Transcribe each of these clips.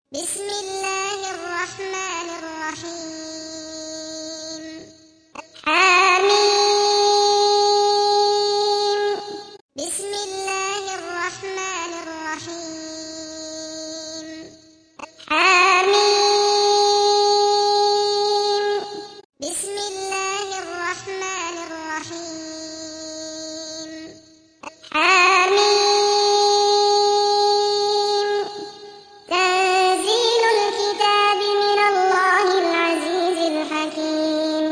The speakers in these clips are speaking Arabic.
بسم الله الرحمن الرحيم. حميم. بسم الله الرحمن الرحيم. حميم. بسم الله الرحمن الرحيم. حميم. تنزيل الكتاب من الله العزيز الحكيم.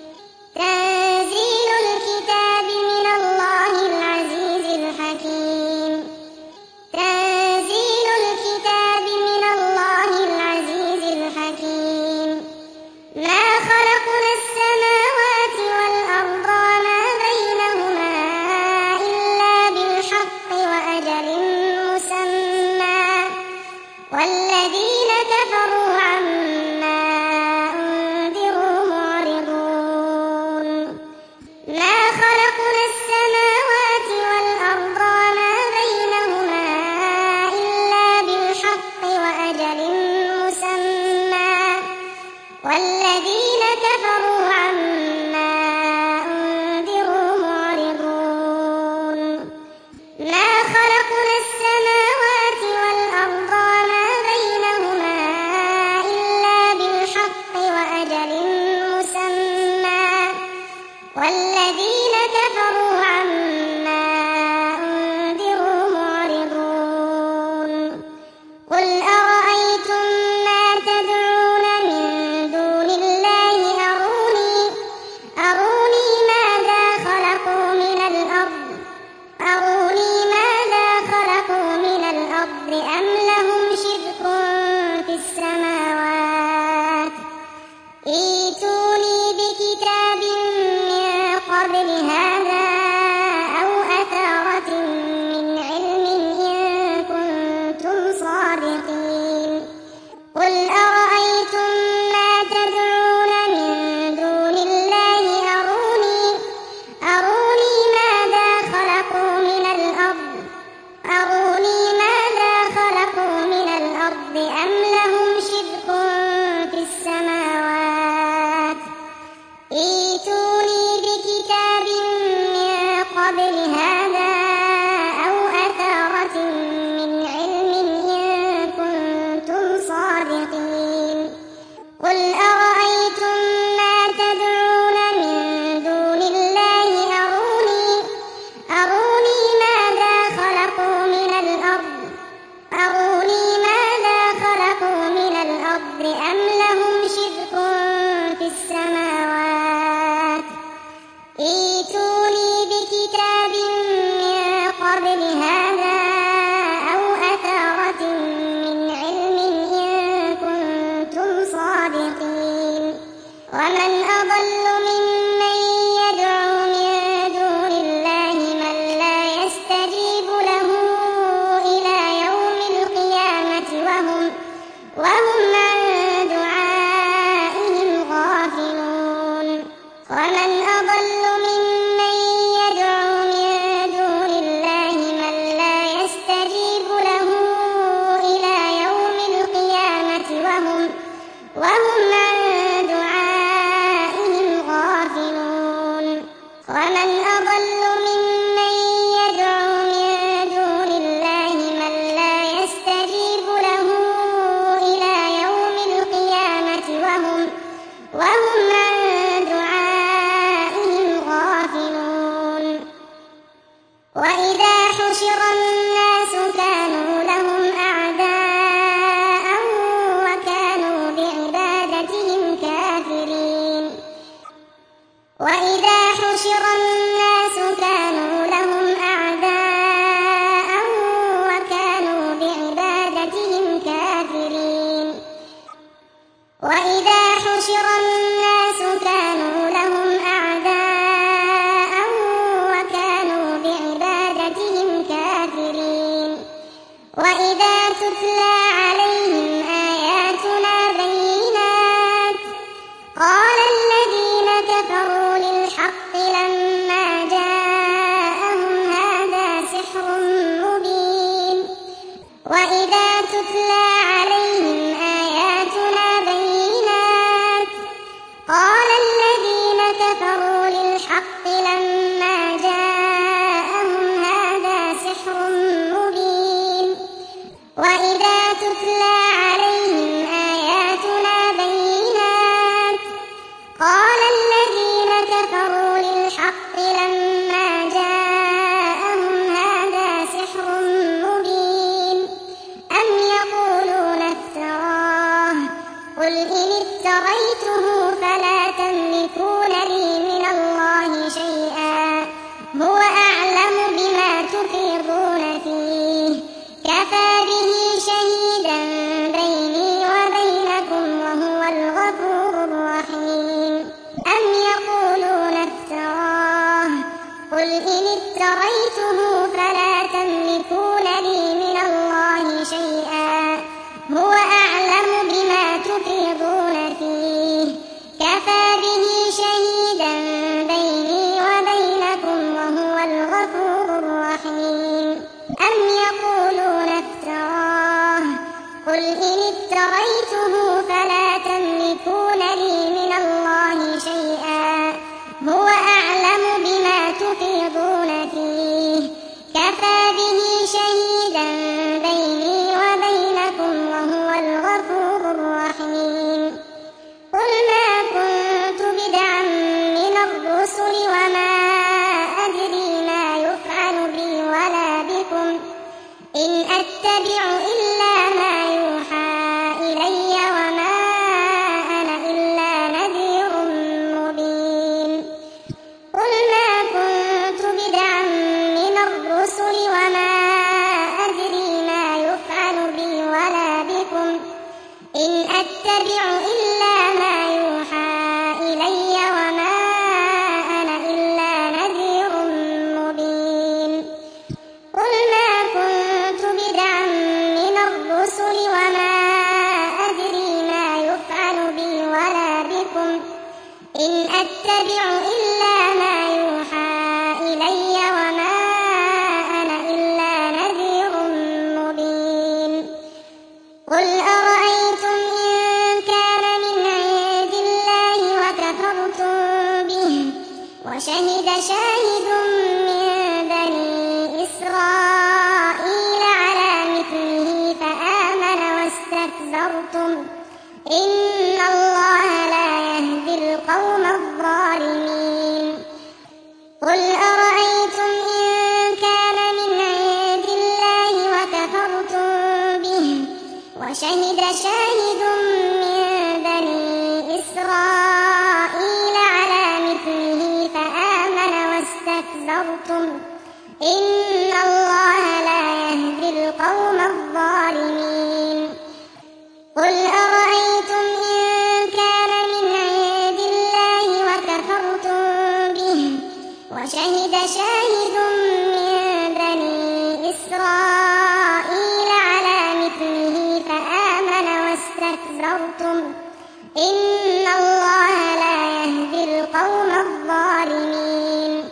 تنزيل الكتاب من الله العزيز الحكيم. تنزيل الكتاب من الله العزيز الحكيم. ما خلقنا السماوات والأرض وما بينهما إلا بالحق وأجل مسمى والذين كفروا عما أنذروا معرضون. ما خلقنا السماوات والأرض وما بينهما إلا بالحق وأجل مسمى والذين كفروا عما أنذروا معرضون. ما خلقنا السماوات والأرض وما بينهما إلا بالحق وأجل مسمى والذين كفروا عما أنذروا معرضون. قل أرأيتم ما تدعون من دون الله أروني ماذا خلقوا من الأرض أم لهم شرك في السماوات ائتوني بكتاب من قبل هذا أو أثارة من علم إن كنتم صادقين. قل أرأيتم ما تدعون من دون الله أروني ماذا خلقوا من الأرض أم لهم شرك في السماوات ائتوني بكتاب من قبل هذا أو أثارة من علم إن كنتم صادقين. قل أرأيتم ما تدعون من دون الله أروني ماذا خلقوا من الأرض أم لهم شرك في السماوات ائتوني بكتاب من قبل هذا أو أثارة من علم إن كنتم صادقين. ومن أضل ممن يدعو من دون الله من لا يستجيب له إلى يوم القيامة وهم عن دعائهم غافلون. ومن أضل ممن يدعو من دون الله من لا يستجيب له إلى يوم القيامة وهم عن دعائهم افتريته فلا تملكون لي من الله شيئا هو أعلم بما تفيضون فيه كفى به شهيدا بيني وبينكم وهو الغفور الرحيم أم يقولون افتراه قل إن افتريته فلا تملكون لي من الله شيئا هو أعلم بما تفيضون فيه كفى به شهيدا بيني وبينكم وهو الغفور الرحيم أم يقولون افتراه قل إن افتريته فلا تملكون لي من الله شيئا هو أعلم بما تفيضون فيه كفى به شهيدا بيني وبينكم وهو الغفور الرحيم قل ما كنت بدعا من الرسل وما أدري ما يفعل بي ولا بكم إن أتبع إلا ما يوحى إلي وما أنا إلا نذير مبين قل ما كنت بدعا من الرسل وما أدري ما يفعل بي ولا بكم إن أتبع إلا ما يوحى إلي وما أنا إلا نذير مبين قل ما كنت بدعا من الرسل وما أدري ما يفعل بي ولا بكم إن أتبع إلا ما يوحى إلي وما أنا إلا نذير مبين قل أرأيتم إن كان من عند الله وكفرتم به وشهد شاهد من بني إسرائيل على مثله فآمن واستكبرتم إن الله لا يهدي القوم الظالمين قل أرأيتم إن كان من عند الله وكفرتم به وشهد شاهد من بني إسرائيل على مثله فآمن واستكبرتم إن الله لا يهدي القوم الظالمين قل أرأيتم إن كان من عند الله وكفرتم به وشهد شاهد من بني إسرائيل على مثله فآمن واستكبرتم إن الله لا يهدي القوم الظالمين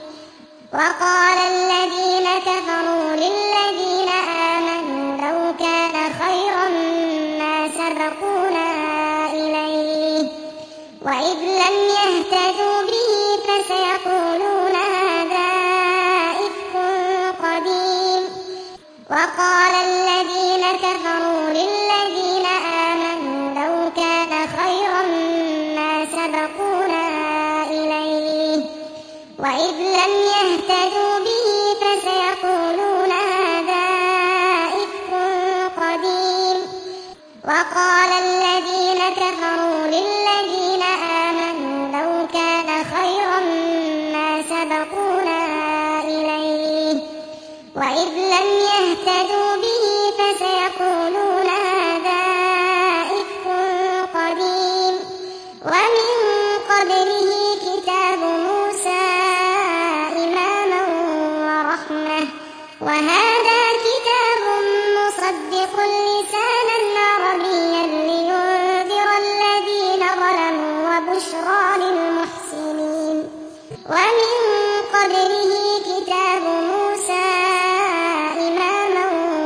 وقال الذين كفروا للذين آمنوا لو كان خيرا ما سبقونا إليه وإذ لم يهتدوا به فسيقولون هذا إفك قديم وقال الذين كفروا للذين آمنوا لو كان خيرا ما سبقونا إليه وإذ لم يهتدوا به فسيقولون هذا إفك قديم وقال الذين كفروا للذين آمنوا لو كان خيرا ما سبقونا إليه وإذ لم يهتدوا به فسيقولون هذا إفك قديم ومن قبله كتاب موسى إماما ورحمة وهذا كتاب مصدق لسانا عربيا لينذر الذين ظلموا وبشرى للمحسنين ومن قبله كتاب موسى إماما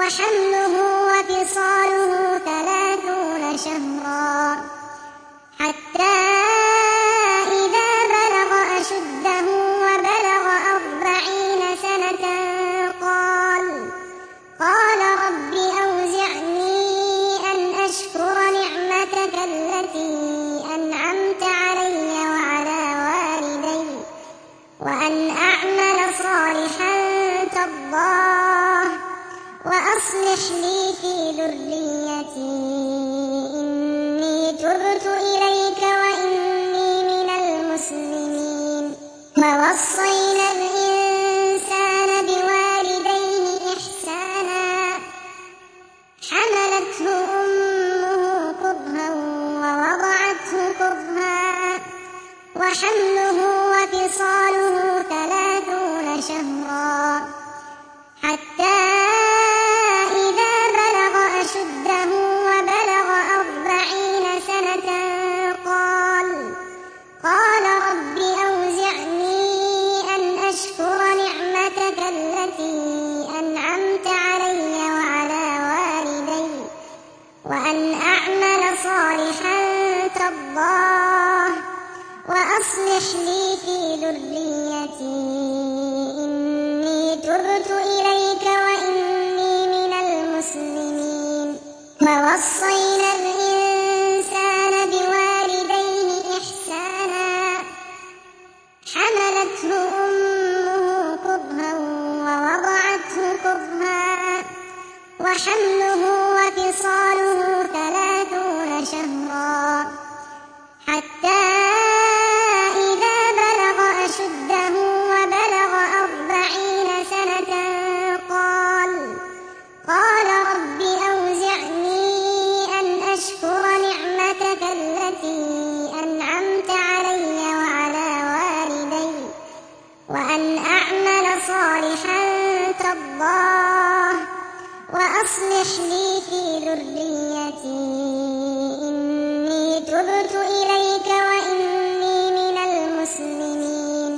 وحمله وفصاله 30 شهرا حتى إذا بلغ أشده وبلغ 40 سنة قال رب أوزعني أن أشكر نعمتك التي أنعمت علي وعلى والدي وأن أعمل صالحا ترضاه وأصلح لي في ذريتي إني تبت إليك وإني من المسلمين. ووصينا الإنسان بوالديه إحسانا حملته أمه كرها ووضعته كرها وحمله وفصاله 30 شهرا حتى إذا بلغ أشده وبلغ 40 سنة قال رب أوزعني أن أشكر نعمتك التي أنعمت علي وعلى والدي وأن أعمل صالحا ترضاه وأصلح لي في ذريتي إني تبت إليك وإني من المسلمين. ووصينا الإنسان بوالديه إحسانا حملته أمه كرها ووضعته كرها وحمله وفصاله 30 شهرا حتى إذا بلغ أشده وبلغ 40 سنة قال رب أوزعني أن أشكر نعمتك التي أنعمت علي وعلى والدي وأن أعمل صالحا ترضاه وأصلح لي في ذريتي إني تبت إليك وإني من المسلمين.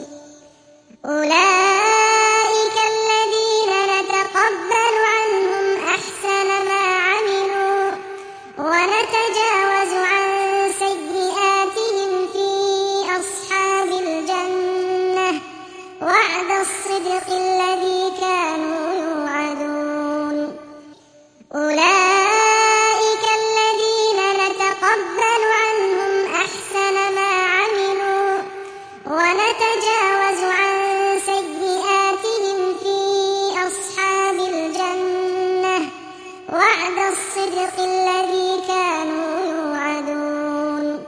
أولئك الذين نتقبل عنهم أحسن ما عملوا ونتجاوز عن سيئاتهم في أصحاب الجنة وعد الصدق الذي كانوا يوعدون. أولئك الذين نتقبل عنهم أحسن ما عملوا ونتجاوز عن سيئاتهم في أصحاب الجنة وعد الصدق الذي كانوا يوعدون.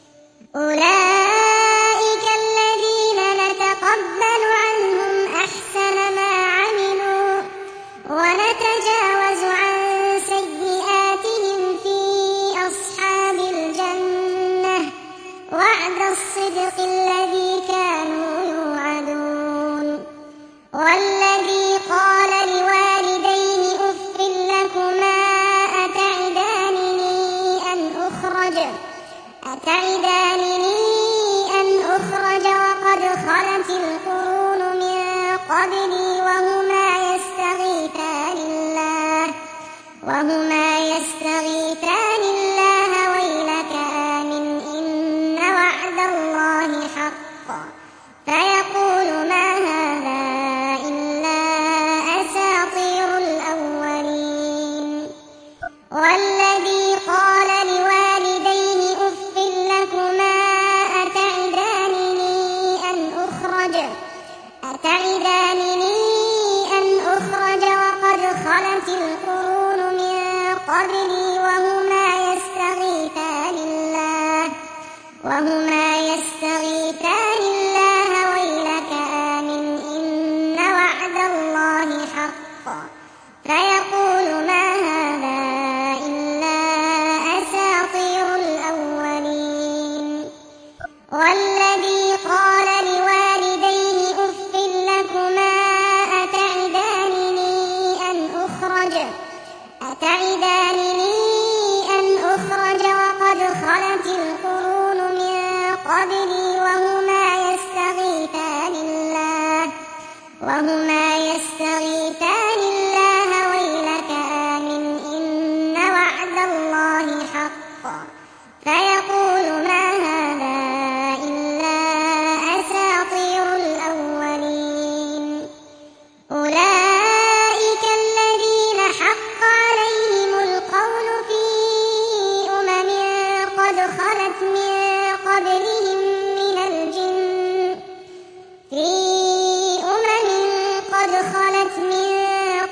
أولئك الذين نتقبل عنهم أحسن ما عملوا ونتجاوز عن سيئاتهم في أصحاب الجنة وعد الصدق الذي كانوا يوعدون. والذي قال لوالديه أف لكما أتعدانني أن أخرج وقد خلت القرون من قبلي وهما يستغيثان الله ويلك آمن إن وعد الله حق فيقول ما هذا إلا أساطير الأولين. والذي قال لوالديه أف لكما أتعدانني أن أخرج وقد خلت القرون من قبلي وهما يستغيثان الله ويلك آمن إن وعد الله حق فيقول ما هذا إلا أساطير الأولين. والذي قال لوالديه أف لكما أتعدانني أن أخرج وقد خلت القرون من قبلي وهما يستغيثان الله ويلك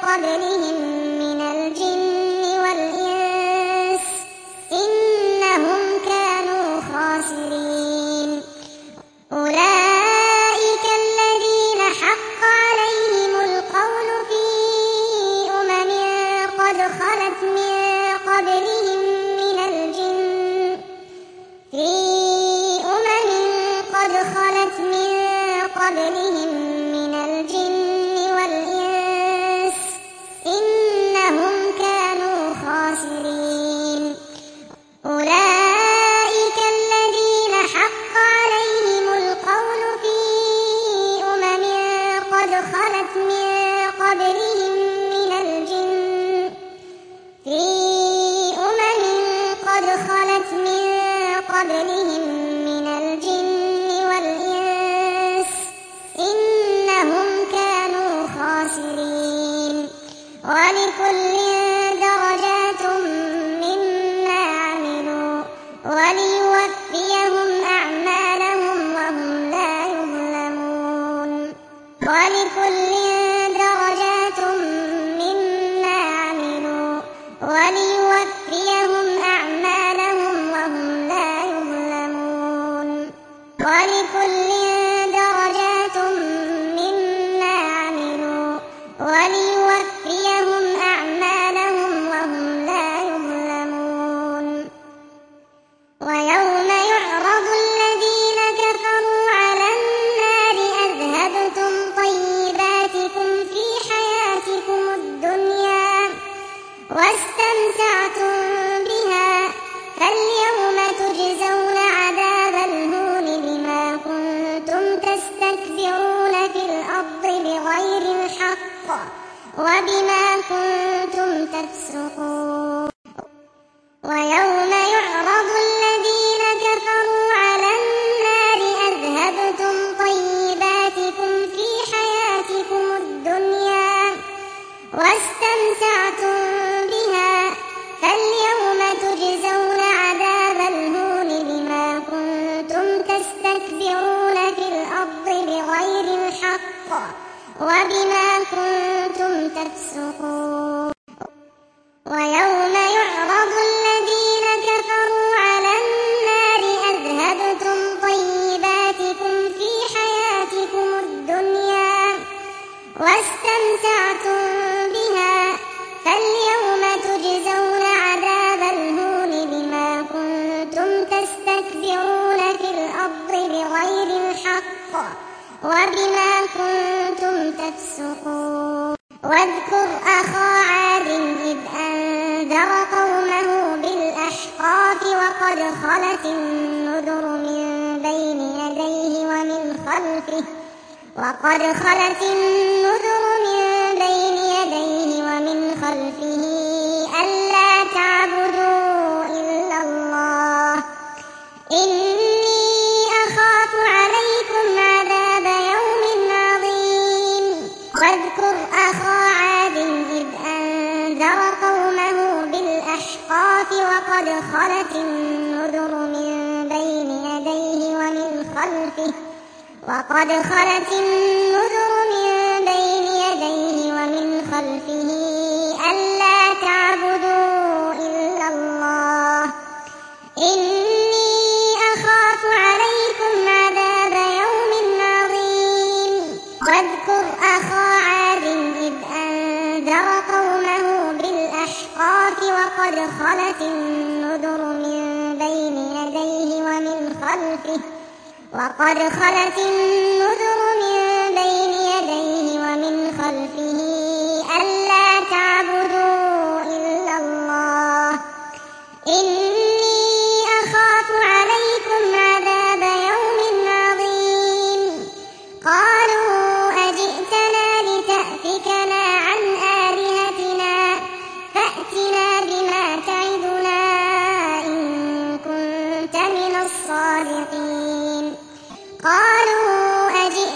قبلهم من الجن والإنس إنهم كانوا خاسرين أولئك الذين حق عليهم القول في أمم قد خلت من قبلهم من الجن والإنس إنهم كانوا خاسرين أولئك الذين حق عليهم القول في أمم قد خلت من قبلهم من الجن والإنس إنهم كانوا خاسرين ولكل درجات مما عملوا وليوفيهم أعمالهم وهم لا يظلمون ولكل درجات مما عملوا وليوفيهم أعمالهم وهم لا يظلمون ولكل درجات مما عملوا وليوفيهم أعمالهم وهم لا يظلمون ويوم يعرض الذين كفروا على النار أذهبتم طيباتكم في حياتكم الدنيا واستمتعتم بها فاليوم تجزون عذاب الهون بما كنتم تستكبرون في الأرض بغير الحق وبما كنتم تفسقون ويوم يعرض الذين كفروا على النار أذهبتم طيباتكم في حياتكم الدنيا واستمتعتم بها فاليوم تجزون عذاب الهون بما كنتم تستكبرون في الأرض بغير الحق وبما كنتم تفسقون ويوم يعرض الذين كفروا على النار أذهبتم طيباتكم في حياتكم الدنيا واستمتعتم بها فاليوم تجزون عذاب الهون بما كنتم تستكبرون في الأرض بغير الحق وبما كنتم تفسقون واذكر أخا عاد إذ أنذر قومه بالأحقاف وقد خلت النذر من بين يديه ومن خلفه ألا تعبدوا إلا الله إني أخاف عليكم عذاب يوم عظيم واذكر أخا عاد إذ أنذر قومه بالأحقاف وقد خلت النذر من بين يديه ومن خلفه ألا تعبدوا إلا الله إني أخاف عليكم عذاب يوم عظيم واذكر أخا عاد إذ أنذر قومه بالأحقاف وقد خلت النذر من بين يديه ومن خلفه ألا تعبدوا إلا الله إني أخاف عليكم عذاب يوم عظيم قالوا أجئتنا لتأفكنا عن آلهتنا فأتنا بما تعدنا إن كنت من الصادقين قالوا أجئتنا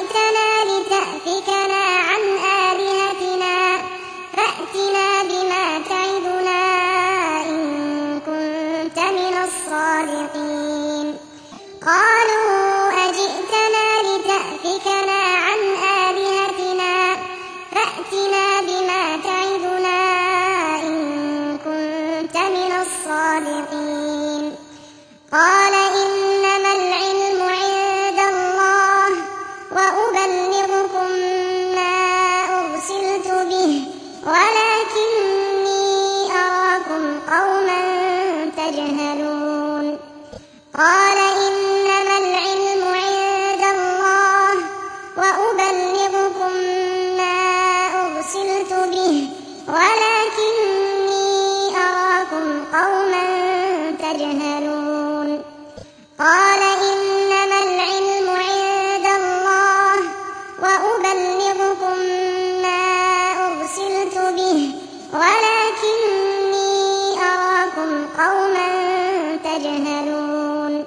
تجهلون قال إنما العلم عند الله وأبلغكم ما أرسلت به ولكني أراكم قوما تجهلون قال إنما العلم عند الله وأبلغكم ما أرسلت به ولكني أراكم قوما تجهلون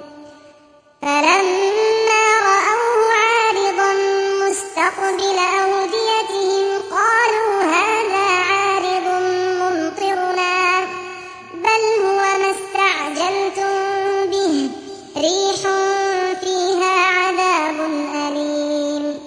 فلما رأوه عارضا مستقبل أوديتهم قالوا هذا عارض ممطرنا بل هو ما استعجلتم به ريح فيها عذاب أليم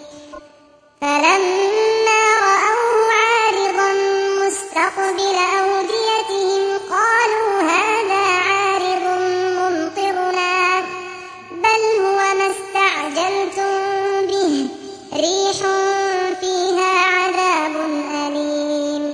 فلما رأوه عارضا مستقبل أوديتهم قالوا هذا عارض ممطرنا بل هو ما استعجلتم به ريح فيها عذاب أليم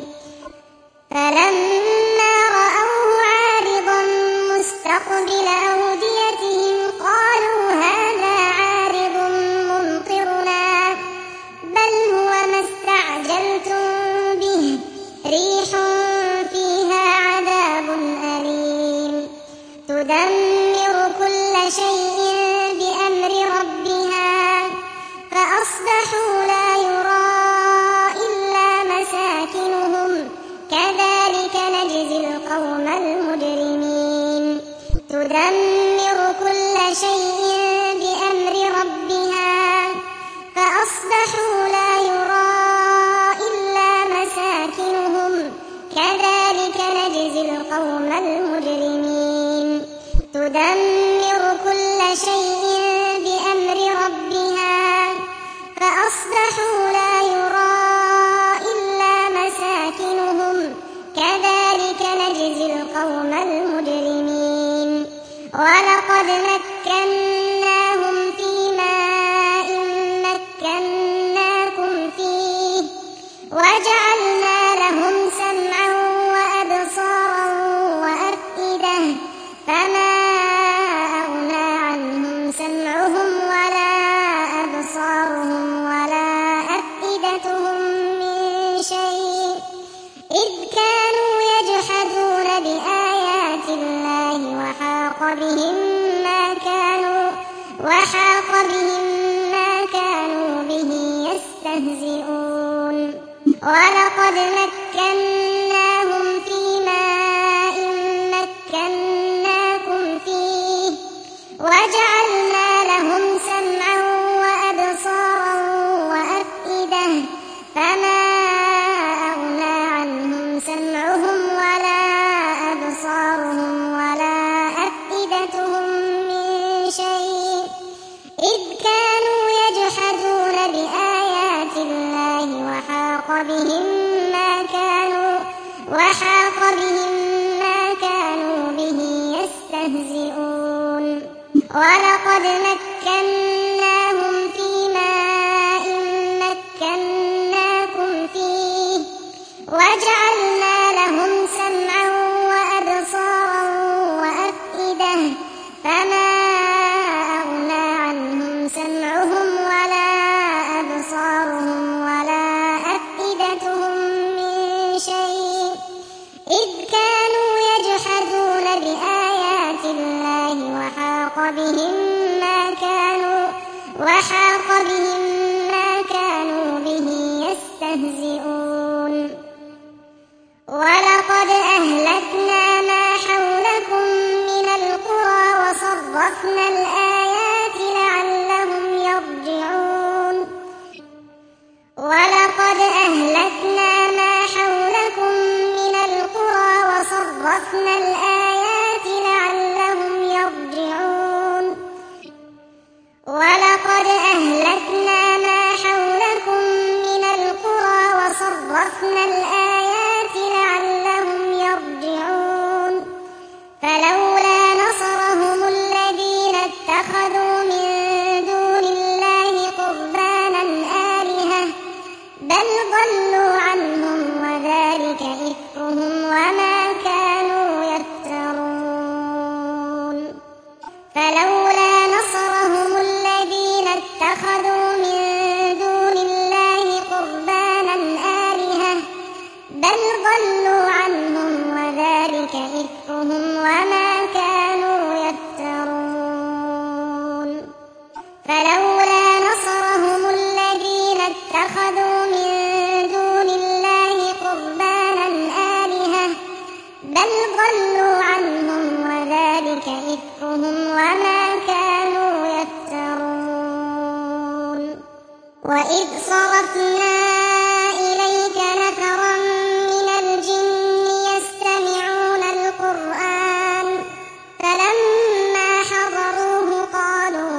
فلما رأوه عارضا مستقبل أوديتهم قالوا هذا عارض ممطرنا بل هو ما استعجلتم به ريح فيها عذاب أليم تدمر كل شيء بأمر ربها فأصبحوا لا يرى إلا مساكنهم كذلك نجزي القوم المجرمين تدمر كل شيء بأمر ربها فأصبحوا لا يرى إلا مساكنهم كذلك نجزي القوم المجرمين تدمر كل شيء بأمر ربها فأصبحوا لا يرى إلا مساكنهم كذلك نجزي القوم المجرمين ولقد مكناهم في ماء مكناكم فيه وجعلنا لهم سمعا وأبصارا وأفئدة فما أغنى عنهم سمعهم ولا أبصارهم ولا أفئدتهم من شيء إذ كانوا يجحدون بآيات الله وحاق بهم ما كانوا به يستهزئون ولقد مكناهم في ماء مكناكم فيه وجعلنا لهم سمعا وأبصارا وأفئدة فما أغنى عنهم سمعهم ولا أبصارهم ولا أفئدتهم من شيء إذ كانوا يجحدون بآيات الله وحاق بهم ما كانوا به يستهزئون ولقد مكناهم في ماء مكناكم فيه وجعلنا لهم سمعا وأبصارا وأفئدة فما أغنى عنهم سمعهم ولا أبصارهم ولا أفئدتهم من شيء إذ كانوا يجحدون بآيات الله وحاق بهم ما كانوا به يستهزئون ولقد أهلكنا ما حولكم من القرى وصرفنا الآيات لعلهم يرجعون ولقد أهلكنا ما حولكم من القرى وصرفنا الآيات لعلهم يرجعون ولقد أهلكنا ما حولكم من القرى وصرفنا الآيات لعلهم يرجعون فلولا نصرهم الذين اتخذوا من دون الله قربانا آلهة بل ضلوا عنهم وذلك إفكهم وما كانوا يفترون بل ضلوا عنهم وذلك إفكهم وما كانوا يفترون فلولا نصرهم الذين اتخذوا من دون الله قربانا آلهة بل ضلوا عنهم وذلك إفكهم وما كانوا يفترون وإذ صرفنا إليك نفرا من الجن يستمعون القرآن فلما حضروه قالوا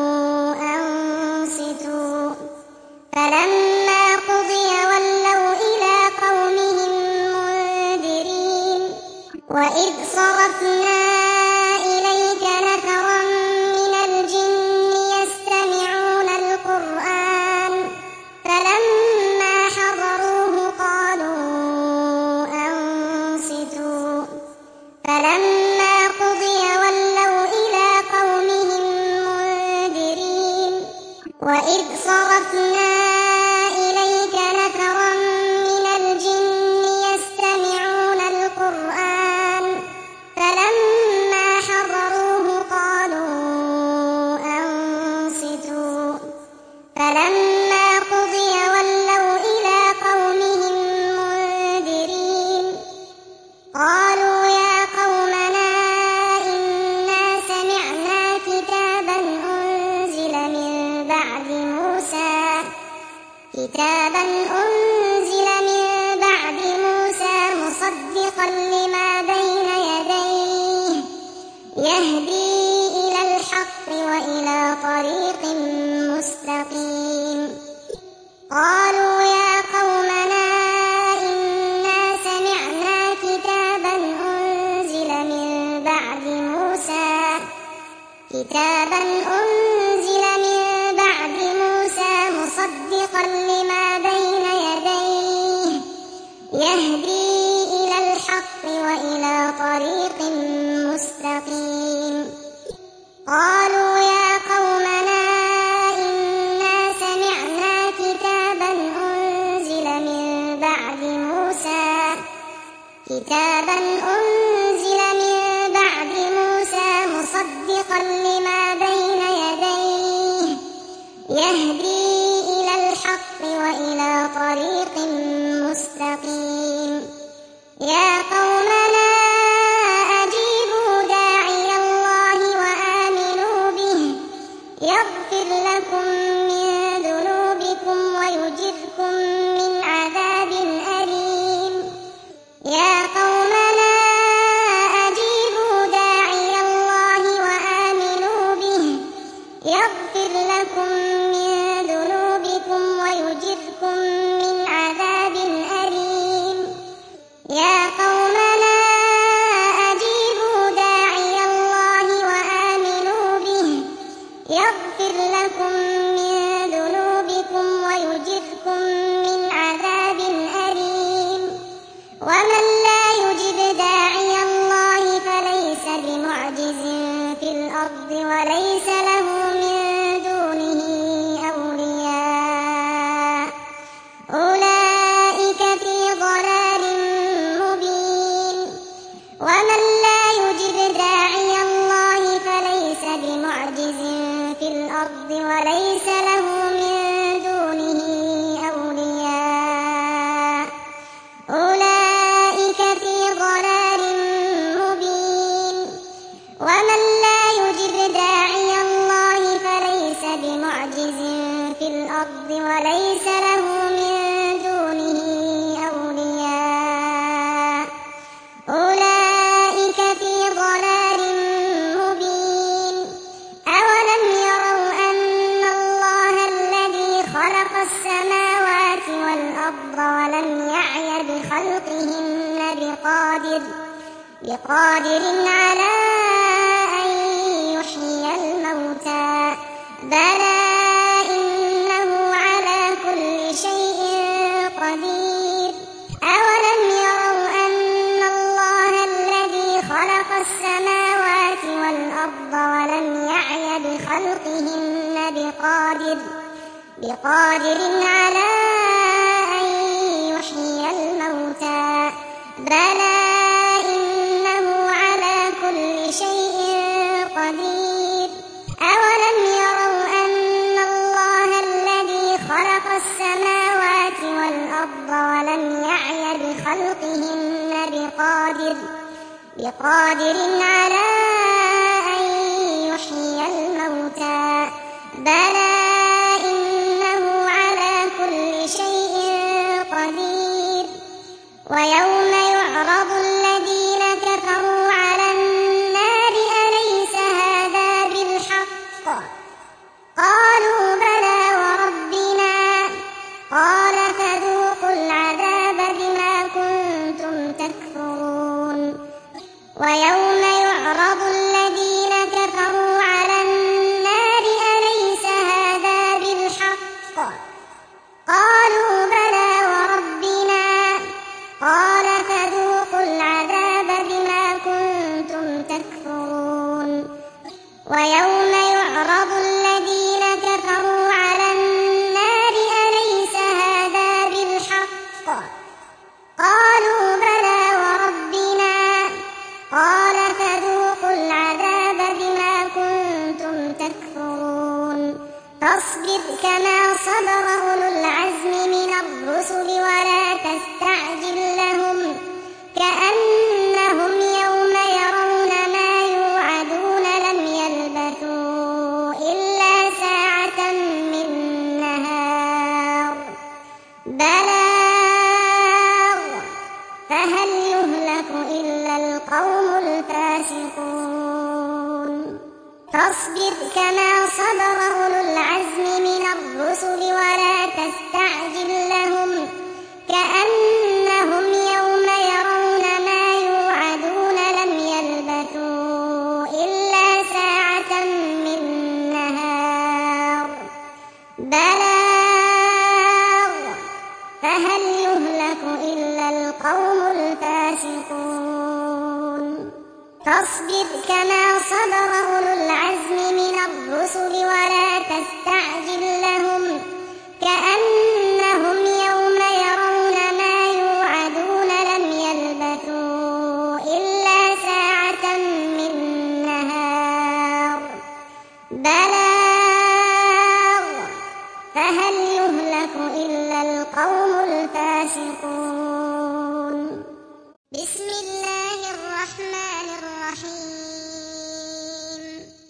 أنصتوا فلما قضي ولوا إلى قومهم منذرين وإذ صرفنا إليك نفرا من الجن يستمعون القرآن فلما حضروه قالوا أنصتوا فلما قضي ولوا إلى قومهم منذرين وإذ صرفنا إليك نفرا من الجن يستمعون القرآن فلما حضروه قالوا أنصتوا فلما قضي ولوا إلى قومهم منذرين قالوا يا قومنا إنا سمعنا كتابا أنزل من بعد موسى مصدقا لما بين يديه يهدي إلى الحق وإلى طريق مستقيم قالوا يا قومنا إنا سمعنا كتابا أنزل من بعد موسى مصدقا لما بين يديه يهدي إلى الحق وإلى طريق مستقيم قالوا يا قومنا إنا سمعنا كتابا أنزل من بعد موسى مصدقا لما بين يديه يهدي إلى الحق وإلى طريق مستقيم يا قومنا أجيبوا داعي الله وآمنوا به يغفر لكم من ذنوبكم ويجركم من عذاب أليم يا قومنا أجيبوا داعي الله وآمنوا به يغفر لكم من ذنوبكم ويجركم من عذاب أليم يا قومنا أجيبوا داعي الله وآمنوا به يغفر لكم من ذنوبكم ويجركم من عذاب أليم ومن لا يجب داعي الله فليس بمعجز في الأرض وليس له من دونه أولياء أولئك في ضلال مبين ومن لا يجب داعي الله فليس بمعجز في الأرض وليس له من دونه أولياء أولئك في ضلال مبين ومن لا يجب داعي الله فليس بمعجز في الأرض وليس له من دونه أولياء أولئك في ضلال مبين أولم يروا أن الله الذي خلق السماوات والأرض ولم يعي بخلقهن بقادر على أن يحيي الموتى بلى إنه على كل شيء قدير أولم يروا أن الله الذي خلق السماوات والأرض ولم يعي بخلقهن بقادر على أن يحيي الموتى الأرض ولم يعي بخلقهن بقادر على أن يحيي الموتى بلى إنه على كل شيء قدير. ويوم يعرض الذين كفروا على النار أليس هذا بالحق قالوا بلى وربنا قال فذوقوا العذاب بما كنتم تكفرون. ويوم يعرض الذين كفروا على النار أليس هذا بالحق قالوا بلى وربنا قال فذوقوا العذاب بما كنتم تكفرون. ويوم يعرض الذين كفروا على النار أليس هذا بالحق قالوا بلى وربنا قال فذوقوا العذاب بما كنتم تكفرون. فاصبر كما صبر أولو العزم من الرسل ولا تستعجل لهم كأنهم يوم يرون ما يوعدون لم يلبثوا إلا ساعة من نهار بلاغ فهل يهلك إلا القوم الفاسقون. فاصبر كما صبر أولو العزم من الرسل ولا تستعجل لهم كأنهم يوم يرون ما يوعدون لم يلبثوا إلا ساعة من نهار بلاغ فهل يهلك إلا القوم الفاسقون. فاصبر كما صبر أولو العزم من الرسل ولا تستعجل لهم كأنهم يوم يرون ما يوعدون لم يلبثوا إلا ساعة من نهار بلاغ فهل يهلك إلا القوم الفاسقون. بسم الله الرحمن الرحيم.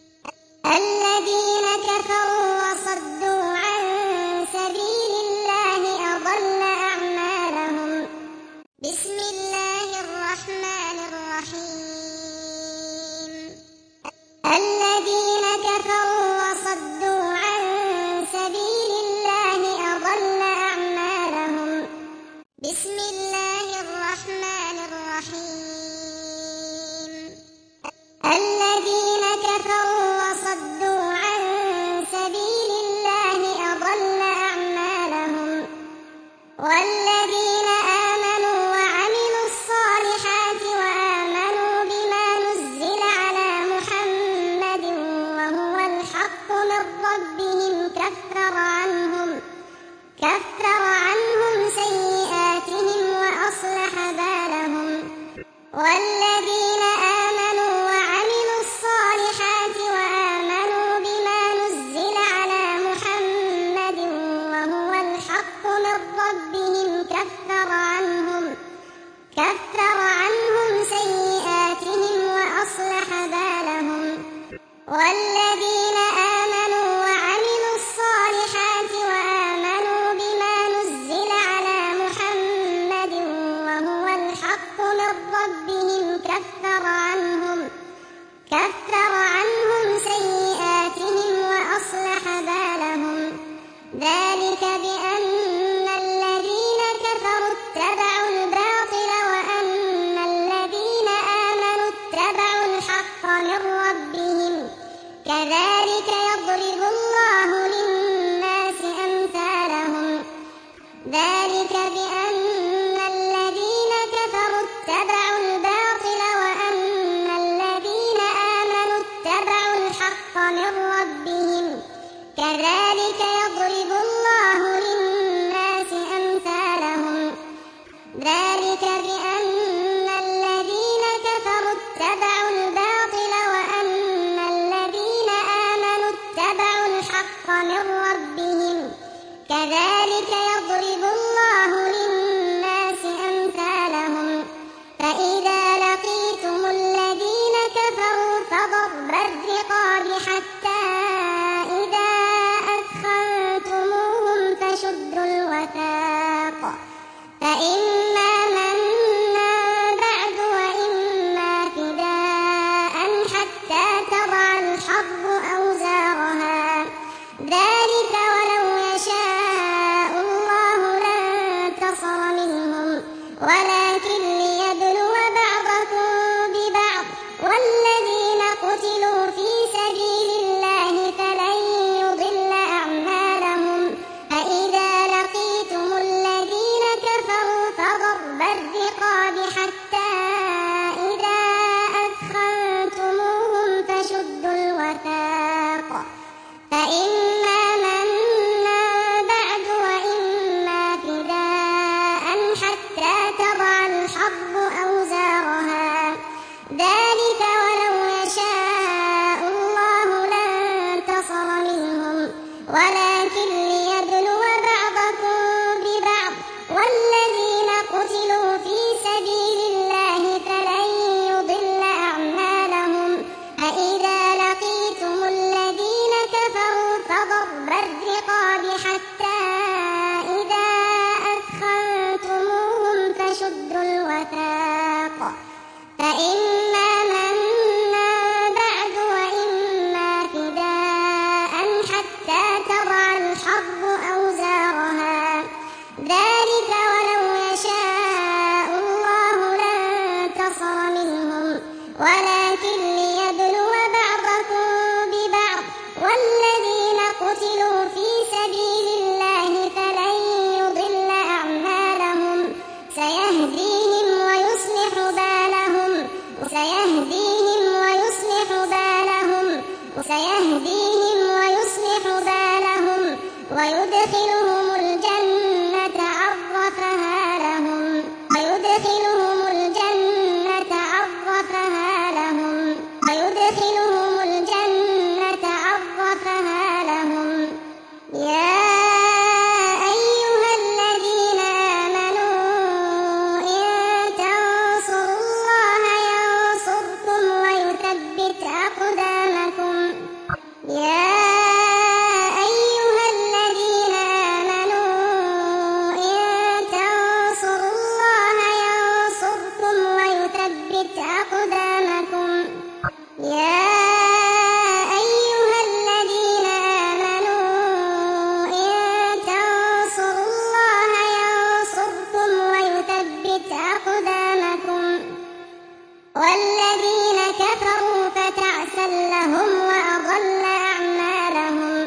الذين كفروا وصدوا عن سبيل الله أضل أعمالهم. بسم الله الرحمن الرحيم. الذين كفروا وصدوا عن سبيل الله أضل أعمالهم. بسم الله الرحمن الرحيم. الذين كفروا وصدوا عن سبيل الله أضل أعمالهم. والذين آمنوا وعملوا الصالحات وآمنوا بما نزل على محمد وهو الحق من ربهم كفر عنهم سيئاتهم وأصلح بالهم. والذين آمنوا وعملوا الصالحات وآمنوا بما نزل على محمد وهو الحق من ربهم كفر عنهم سيئاتهم وأصلح بالهم. والذين آمنوا وعملوا الصالحات وآمنوا بما نزل على محمد وهو الحق من ربهم كفر عنهم سيئاتهم وأصلح بالهم. ذلك بأن الذين كفروا اتبعوا الباطل وأن الذين آمنوا اتبعوا الحق من ربهم كذلك يضرب الله للناس أمثالهم. ذلك بأن الذين كفروا اتبعوا الباطل وأن فإما منا بعد وإما فداء حتى تضع الحرب أوزارها ذلك ولو يشاء الله لانتصر منهم ولكن ليبلو بعضكم ببعض والذين قتلوا في سبيل الله فلن يضل أعمالهم فإذا لقيتم الذين كفروا فضرب الرقاب حتى إذا أثخنتموهم فشدوا الوثاق فإما منا بعد وإما فداء حتى تضع الحرب أوزارها ذلك ولو يشاء الله لانتصر منهم ولكن ليبلو بعضكم ببعض والذين قتلوا في سبيل الله فلن يضل أعمالهم فإذا لقيتم الذين كفروا فضرب الرقاب حتى إذا أثخنتموهم فشدوا الوثاق فإما منا بعد وإما فداء حتى تضع الحرب أوزارها ذلك ولو يشاء الله لانتصر منهم ولكن ليبلو بعضكم ببعض والذين قتلوا في سبيل الله فلن يضل أعمالهم سيهديهم ويصلح بالهم ويدخلهم الجنة عرفها لهم يا أيها الذين آمنوا إن تنصروا الله ينصركم ويثبت أقدامكم يا أيها الذين آمنوا إن تنصروا الله ينصركم ويثبت أقدامكم يا أيها الذين آمنوا إن تنصروا الله ينصركم ويثبت أقدامكم والذين كفروا فتعسا لهم وأضل أعمالهم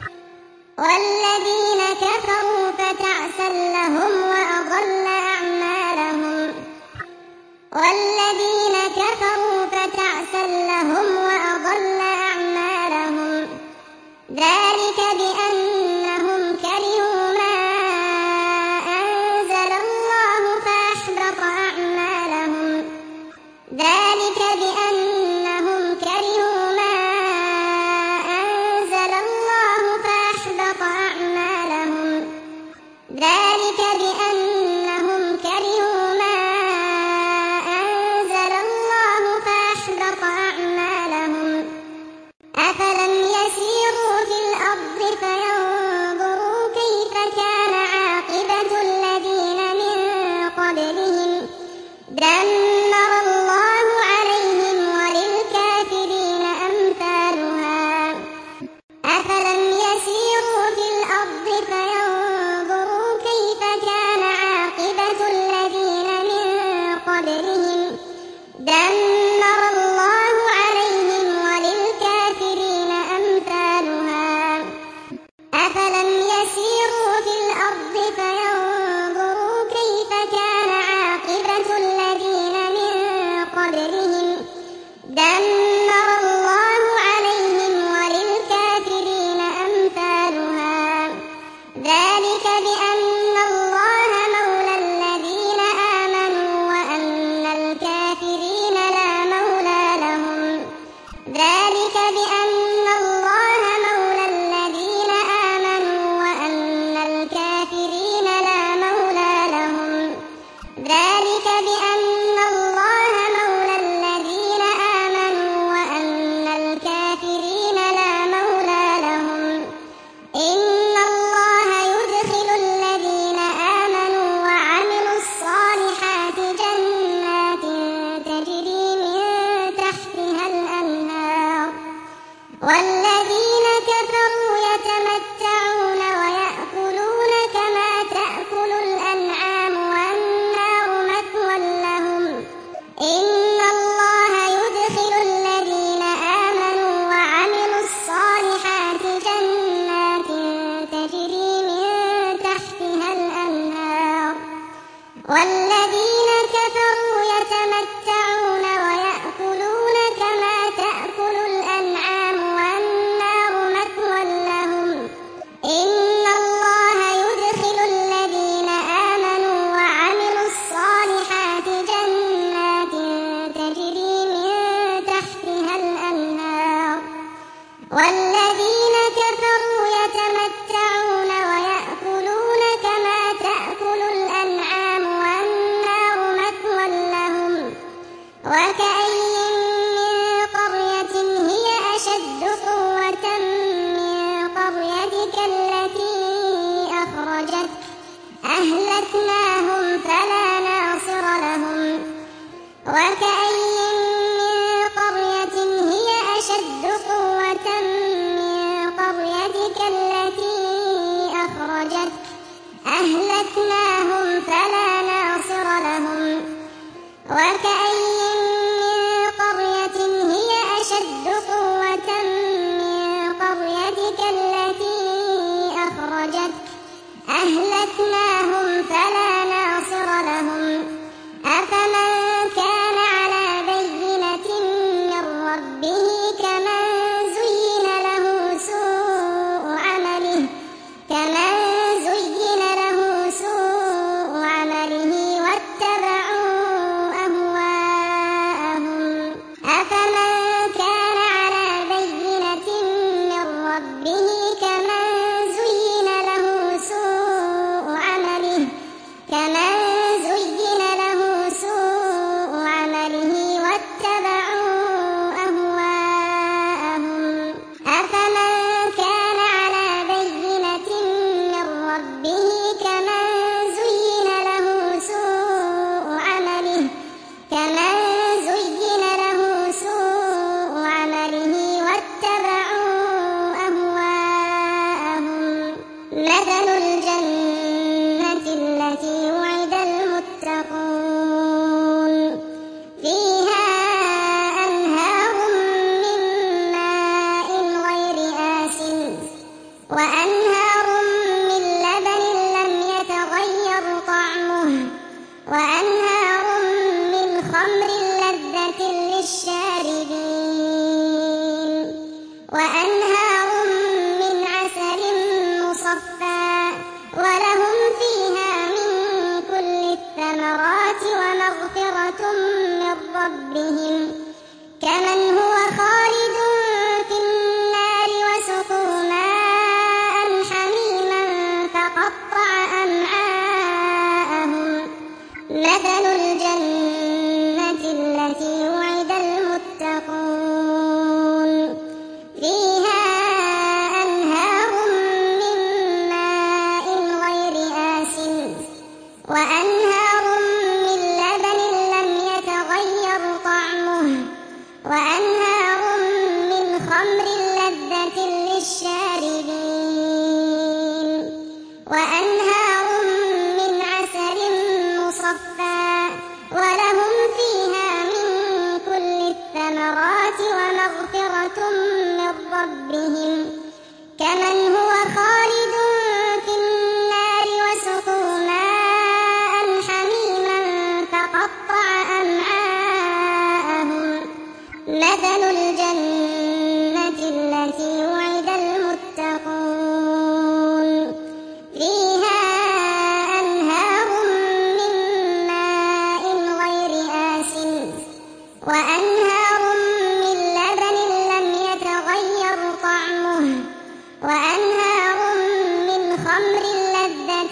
ذلك بأنهم كرهوا ما أنزل الله فأحبط أعمالهم ذلك بأنهم كرهوا ما أنزل الله فأحبط أعمالهم ذلك بأنهم كرهوا ما أنزل الله فأحبط أعمالهم أفلم يسيروا في الأرض فينظروا كيف كان عاقبة الذين من قبلهم دمر الله عليهم وللكافرين أمثالها أفلم يسيروا في الأرض فينظروا كيف كان عاقبة الذين من قبلهم دمر الله عليهم وللكافرين أمثالها أفلم يسيروا في الأرض فينظروا كيف كان عاقبة الذين من قبلهم دمر الله عليهم وللكافرين أمثالها ذلك بأن الله مولى الذين آمنوا وأن الكافرين لا مولى لهم ذلك بأن الله مولى الذين آمنوا وأن الكافرين لا مولى لهم ذلك بأن الله مولى الذين آمنوا والذين كفروا يتمتعون ويأكلون كما تأكل الأنعام والنار مثوى لهم إن الله يدخل الذين آمنوا وعملوا الصالحات جنات تجري من تحتها الأنهار والذين كفروا يتمتعون ويأكلون كما تأكل الأنعام والنار مثوى لهم وكأين من قرية هي أشد قوة من قريتك التي أخرجت أهلكناهم فلا ناصر لهم وكأين من قرية هي أشد قوة من قريتك التي أخرجت أهلكناهم فلا ناصر لهم وكأين من قرية هي أشد قوة من قريتك التي أخرجت أهلكناهم فلا ناصر لهم أفمن كان على بينة من ربه كمن زين له سوء عمله واتبعوا أهواءهم أفمن كان على بينة من ربه كمن زين له سوء عمله واتبعوا أهواءهم أفمن كان على بينة من ربه كمن زين له سوء عمله واتبعوا أهواءهم مثل الجنة التي وعد المتقون فيها أنهار من ماء غير آسن وأنهار من لبن لم يتغير طعمه وأنهار من خمر لذة للشاربين وأنهار من عسل مصفى ولهم فيها من كل الثمرات ومغفرة من ربهم كمن هو خالد في النار وسقوا ماء حميما فقطع أمعاءهم مثل الجنة التي وعد المتقون فيها أنهار من ماء غير آسن وأنهار من لبن لم يتغير طعمه وأنهار من خمر لذة للشاربين وأنهار من عسل مصفى ولهم فيها من كل الثمرات ومغفرة من ربهم كمن هو خالد في النار وسقوا ماء حميما فقطع أمعاءهم مثل الجنة التي وعد المتقون فيها أنهار من ماء غير آسن وأنهار من لبن لم يتغير طعمه وأنهار من خمر لذة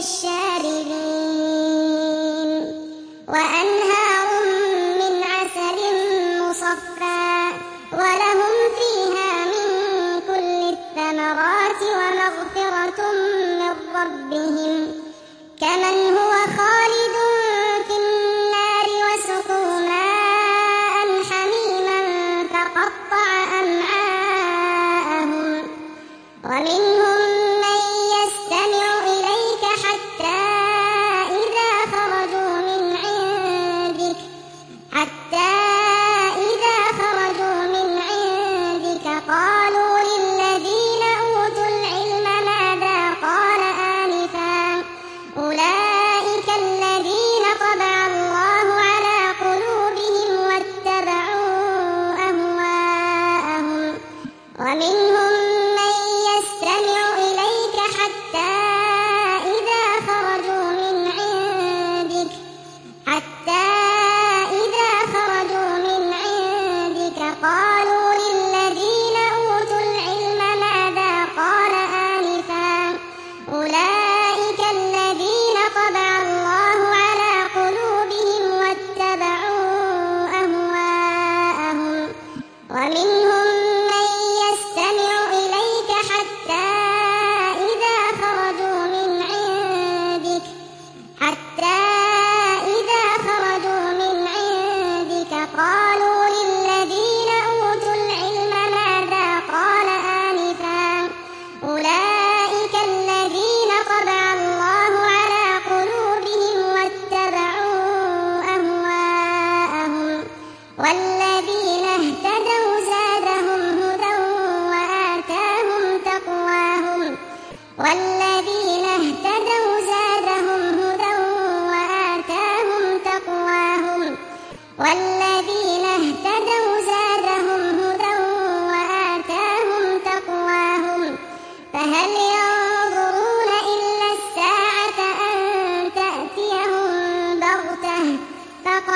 للشاربين وأنهار من عسل مصفى ولهم فيها من كل الثمرات ومغفرة من ربهم كمن هو خالد في النار وسقوا ماء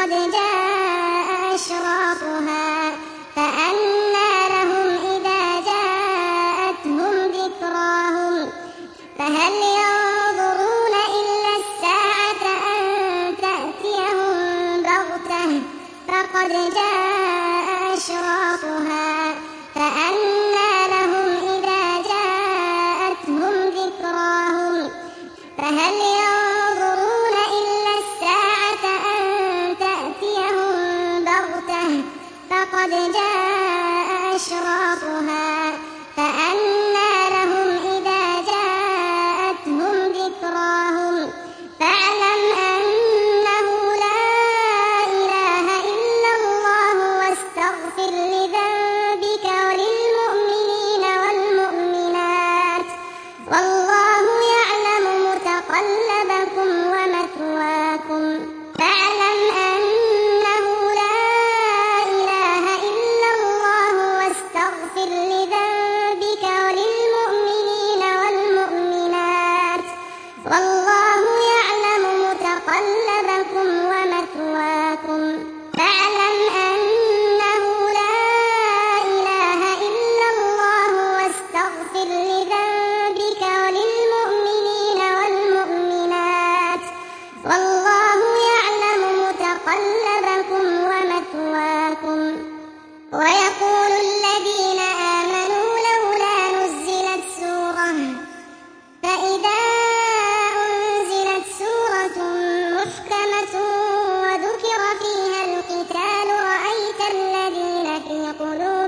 فقد جاء أشراطها فأنى لهم إذا جاءتهم ذكراهم فهل ينظرون إلا الساعة أن تأتيهم بغتة فقد جاء أشراطها فأنى لهم إذا جاءتهم ذكراهم فهل ينظرون إلا الساعة أن تأتيهم بغتة فقد جاء أشراطها فأنى لهم إذا جاءتهم ذكراهم فاعلم أنه لا إله إلا الله واستغفر لذنبك وللمؤمنين والمؤمنات والله يعلم متقلبكم ومثواكم فاعلم أنه لا إله إلا الله واستغفر لذنبك وللمؤمنين والمؤمنات والله يعلم متقلبكم ومثواكم فاعلم أنه لا إله إلا الله واستغفر لذنبك وللمؤمنين والمؤمنات والله يعلم متقلبكم ومثواكم ويقول الذين آمنوا لولا نزلت سورة فإذا أنزلت سورة محكمة وذكر فيها القتال رأيت الذين في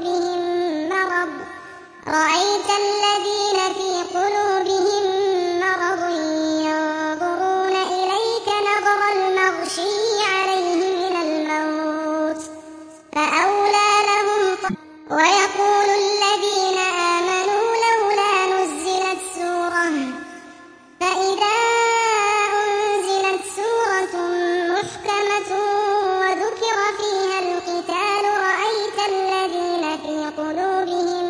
قلوبهم مرض ينظرون إليك نظر المغشي عليه من الموت فأولى لهم ويقول الذين آمنوا لولا نزلت سورة فإذا أنزلت سورة محكمة وذكر فيها القتال رأيت الذين في قلوبهم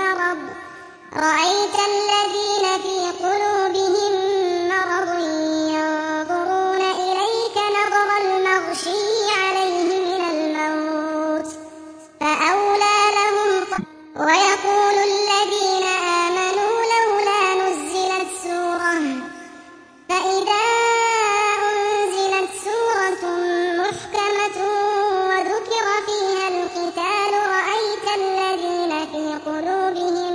مرض ينظرون إليك نظر المغشي عليه من الموت فأولى لهم ويقول الذين آمنوا لولا نزلت سورة فإذا أنزلت سورة محكمة وذكر فيها القتال رأيت الذين في قلوبهم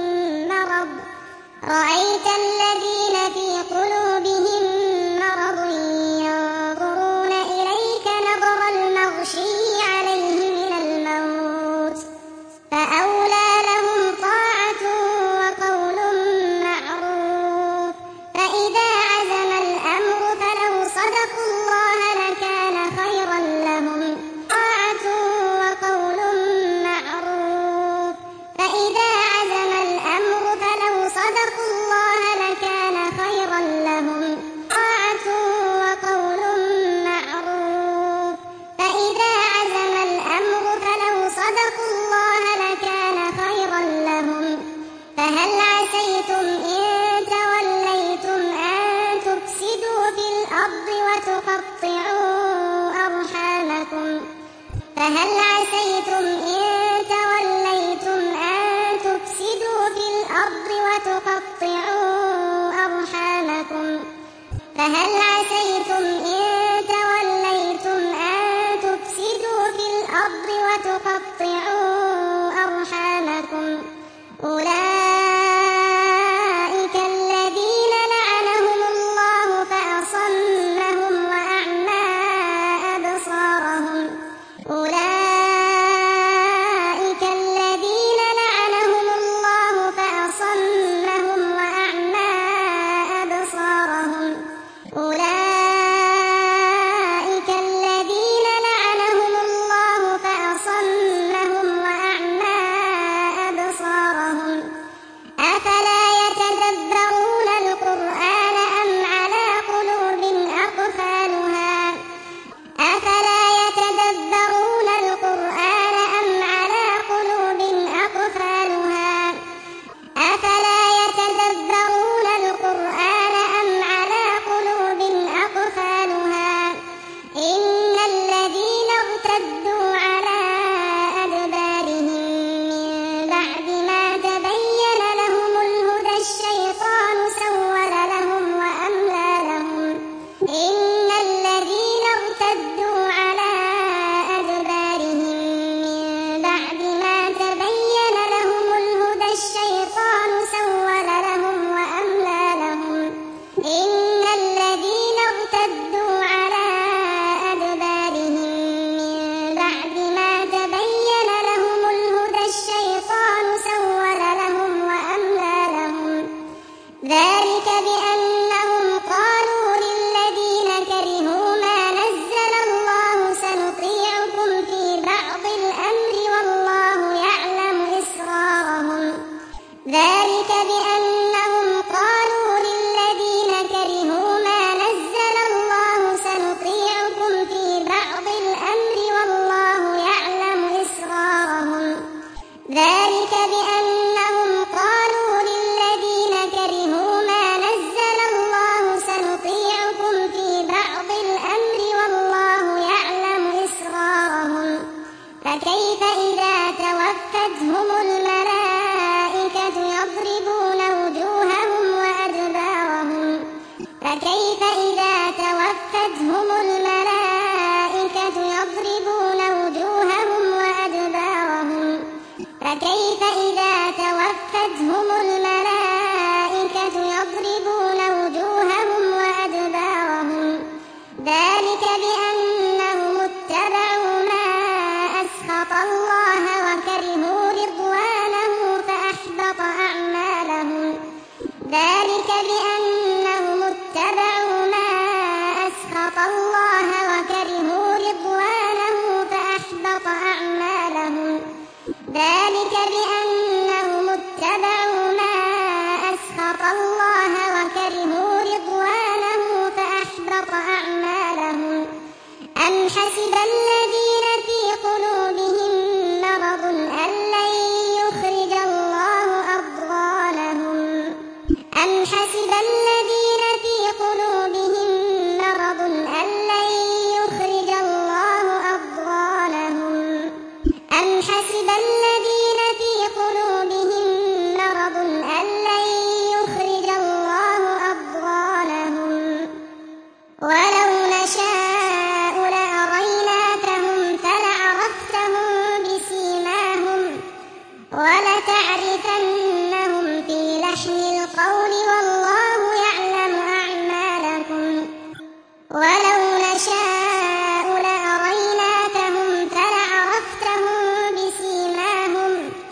مرض ينظرون إليك نظر المغشي عليه من الموت فأولى لهم طاعة وقول معروف فإذا عزم الأمر فلو صدقوا الله لكان خيرا لهم طاعة وقول معروف فإذا عزم الأمر فلو صدقوا الله لكان خيرا لهم طاعة وقول معروف فإذا عزم الأمر فلو صدقوا الله لكان خيرا لهم فهل عسيتم إن توليتم أن تفسدوا في الأرض وتقطعوا أرحامكم فهل عسيتم إن توليتم أن تفسدوا في الأرض وتقطعوا أرحامكم فهل عسيتم إن توليتم أن تفسدوا في الأرض وتقطعوا أرحامكم أولئك الذين لعنهم الله فأصمهم وأعمى أبصارهم أولئك الذين لعنهم الله فأصمهم وأعمى أبصارهم أولئك الذين لعنهم الله فأصمهم ذلك بأنهم اتبعوا ما أسخط الله وكرهوا رضوانه فأحبط أعمالهم. ذلك بأنهم اتبعوا ما أسخط الله وكرهوا رضوانه فأحبط أعمالهم. ذلك بأنهم اتبعوا ما أسخط الله وكرهوا رضوانه فأحبط أعمالهم. أم حسب الذين في قلوبهم مرض أن لن يخرج الله أضغانهم. أم حسب الذين في قلوبهم مرض أن لن يخرج الله أضغانهم. أم حسب الذين في قلوبهم مرض أن لن يخرج الله أضغانهم. ولو نشاء لأريناكهم فلعرفتهم بسيماهم ولتعرفنهم في لحن القول والله يعلم أعمالكم. ولو نشاء لأريناكهم فلعرفتهم بسيماهم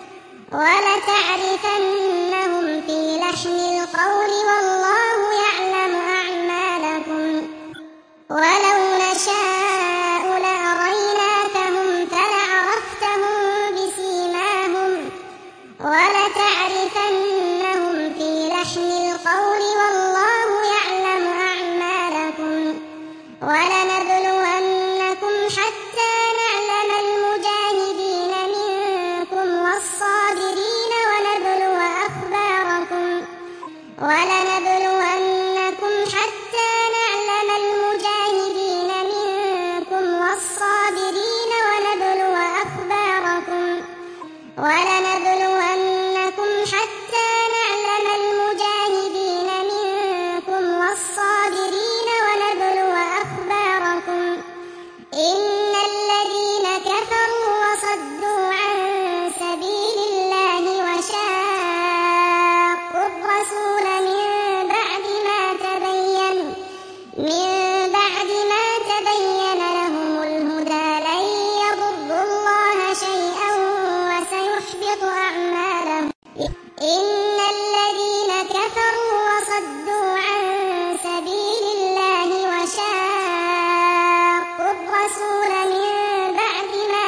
ولتعرفنهم في لحن القول والله يعلم أعمالكم. ولو نشاء لأريناكهم فلعرفتهم بسيماهم ولتعرفنهم في لحن القول والله يعلم أعمالكم. ولنبلونكم حتى نعلم المجاهدين منكم والصابرين ونبلو أخباركم. ولنبلونكم حتى نعلم المجاهدين منكم والصابرين ونبلو أخباركم. ولنبلونكم حتى نعلم المجاهدين منكم والصابرين ونبلو أخباركم. إن الذين كفروا وصدوا عن سبيل الله وشاقوا الرسول من بعد ما تبين لهم الهدى لن يضروا الله شيئا وسيحبط أعمالهم. إن الذين كفروا وصدوا عن سبيل الله وشاقوا الرسول من بعد ما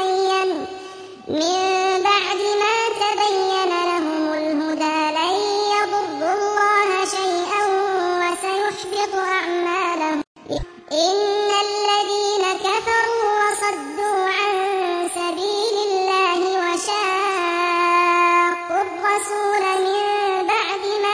تبين لهم الهدى لن يضروا الله شيئا وسيحبط أعمالهم. إن الذين كفروا وصدوا عن سبيل الله وشاقوا الرسول من بعد ما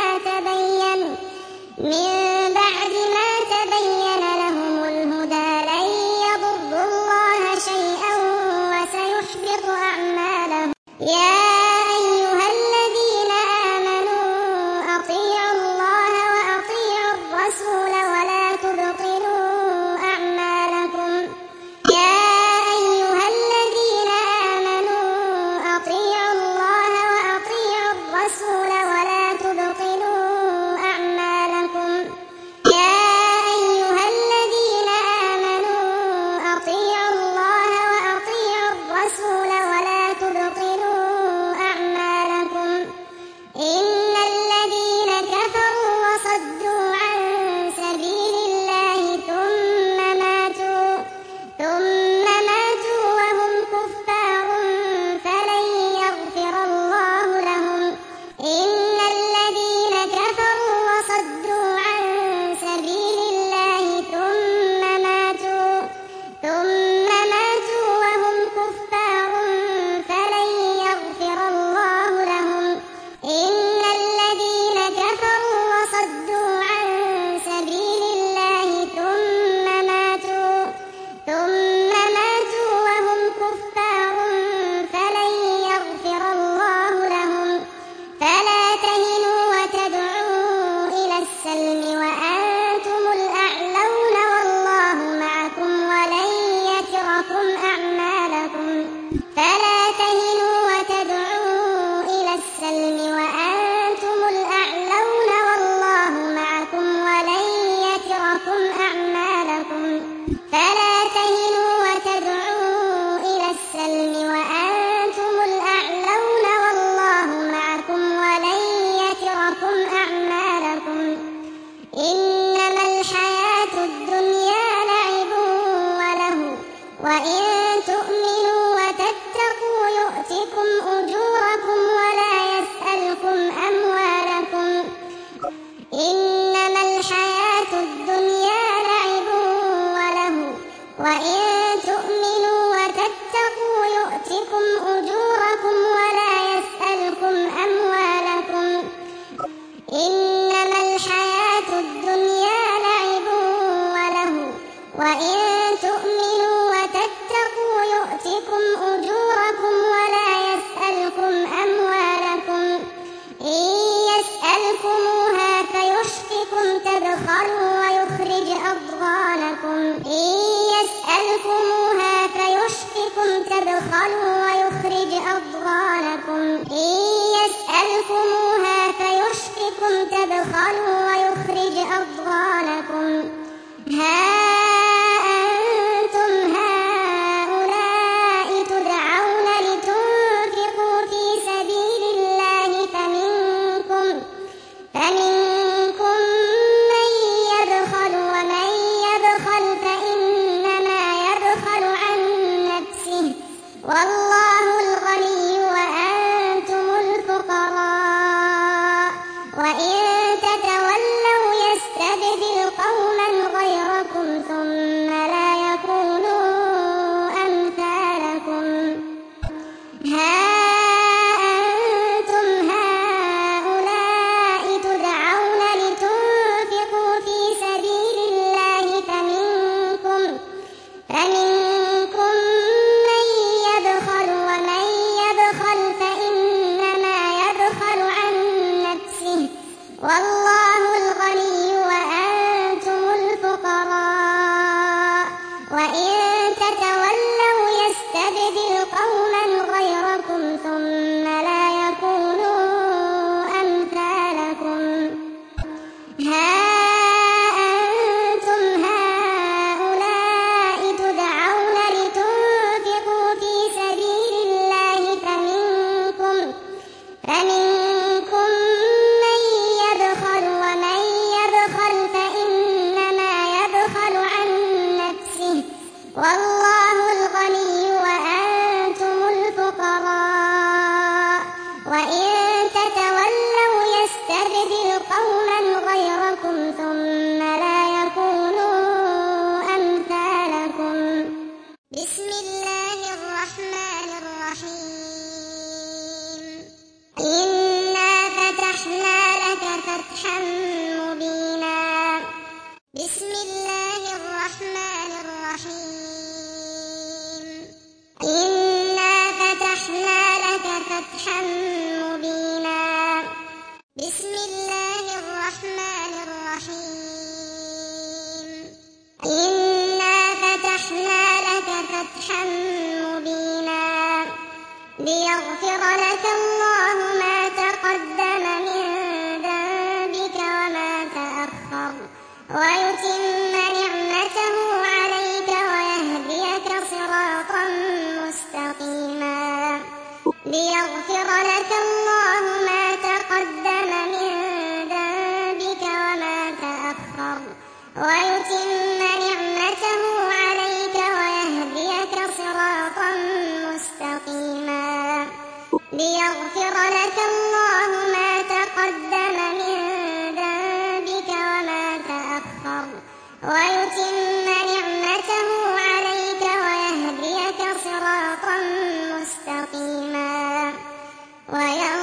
تبين لهم الهدى لن يضروا الله شيئا وسيحبط أعمالهم. يا أيها الذين آمنوا أطيعوا الله وأطيعوا الرسول ولا تبطلوا أعمالكم. يا أيها الذين آمنوا أطيعوا الله وأطيعوا الرسول ولا تبطلوا أعمالكم. يا أيها الذين آمنوا أطيعوا الله وأطيعوا الرسول ولا تبطلوا أعمالكم. إن الذين كفروا وصدوا عن سبيل الله ثم ماتوا وهم كفار فلن يغفر الله لهم. إن الذين كفروا وصدوا عن سبيل الله ثم ماتوا وهم كفار فلن يغفر الله لهم. إن الذين كفروا وصدوا عن سبيل الله ثم ماتوا وهم كفار فلن يغفر الله لهم. فلا تهنوا وتدعوا إلى السلم وأنتم الأعلون والله معكم ولن يتركم أعمالكم. فلا تهنوا وتدعوا إلى السلم وأنتم الأعلون والله معكم ولن يتركم أعمالكم. فلا تهنوا وتدعوا إلى السلم وأنتم الأعلون والله معكم ولن يتركم أعمالكم إنما الحياة الدنيا لعب وله وإن تؤمنوا وتتقوا يؤتكم أجوركم ولا يسألكم أموالكم إنما الحياة الدنيا لعب وله وإن تؤمنوا وتتقوا يؤتكم أجوركم ولا يسألكم أموالكم إنما الحياة الدنيا لعب وله وإن تؤمنوا وتتقوا يؤتكم أجوركم ولا يسألكم أموالكم إن يسألكموها فيحفكم تبخلوا ويخرج أضغانكم إن يسألكموها فيحفكم تبخلوا ويخرج أضغانكم إن يسألكموها فيحفكم تبخلوا ويخرج أضغانكم ها أنتم هؤلاء تدعون لتنفقوا في سبيل الله فمنكم من يبخل ومن يبخل فإنما يبخل عن نفسه والله الغني وأنتم الفقراء وإن تتولوا يستبدل قوما غيركم ثم لا يكونوا أمثالكم ها أنتم هؤلاء تدعون لتنفقوا في سبيل الله فمنكم من يبخل ومن يبخل فإنما يبخل عن نفسه والله الغني وأنتم الفقراء وإن تتولوا يستبدل قوما غيركم ثم لا يكونوا أمثالكم ها أنتم هؤلاء تدعون لتنفقوا في سبيل الله فمنكم من يبخل ومن يبخل فإنما يبخل عن نفسه والله الغني وأنتم الفقراء وإن تتولوا يستبدل قوما غيركم ثم لا يكونوا أمثالكم بسم الله الرحمن الرحيم إنا فتحنا لك فتحا مبينا بسم الله الرحمن الرحيم إنا فتحنا لك فتحا مبينا بسم الله الرحمن الرحيم إنا فتحنا لك فتحا مبينا ليغفر لك الله ما تقدم من ذنبك وما تأخر ويتم نعمته عليك ويهديك صراطا مستقيما ليغفر لك الله ما تقدم من ذنبك وما تأخر ويتم نعمته عليك ويهديك صراطا مستقيما ليغفر لك الله ما تقدم من ذنبك وما تأخر ويتم نعمته عليك ويهديك صراطا مستقيما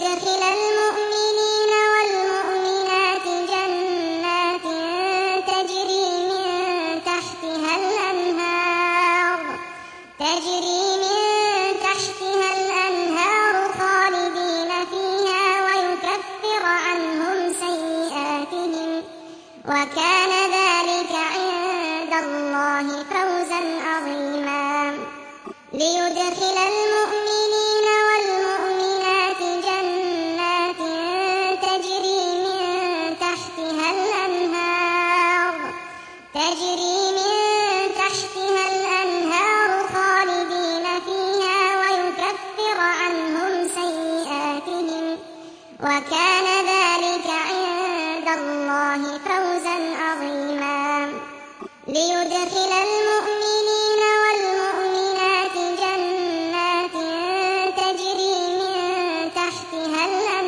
ليدخل المؤمنين والمؤمنات جنات تجري من تحتها الأنهار خالدين فيها ويكفر عنهم سيئاتهم، وكان ذلك عند الله فوزا عظيما. ليدخل المؤمنين والمؤمنات جنات تجري من تحتها الأنهار خالدين فيها ويكفر عنهم سيئاتهم، وكان ذلك عند الله فوزا عظيما. ليدخل المؤمنين والمؤمنات جنات تجري من تحتها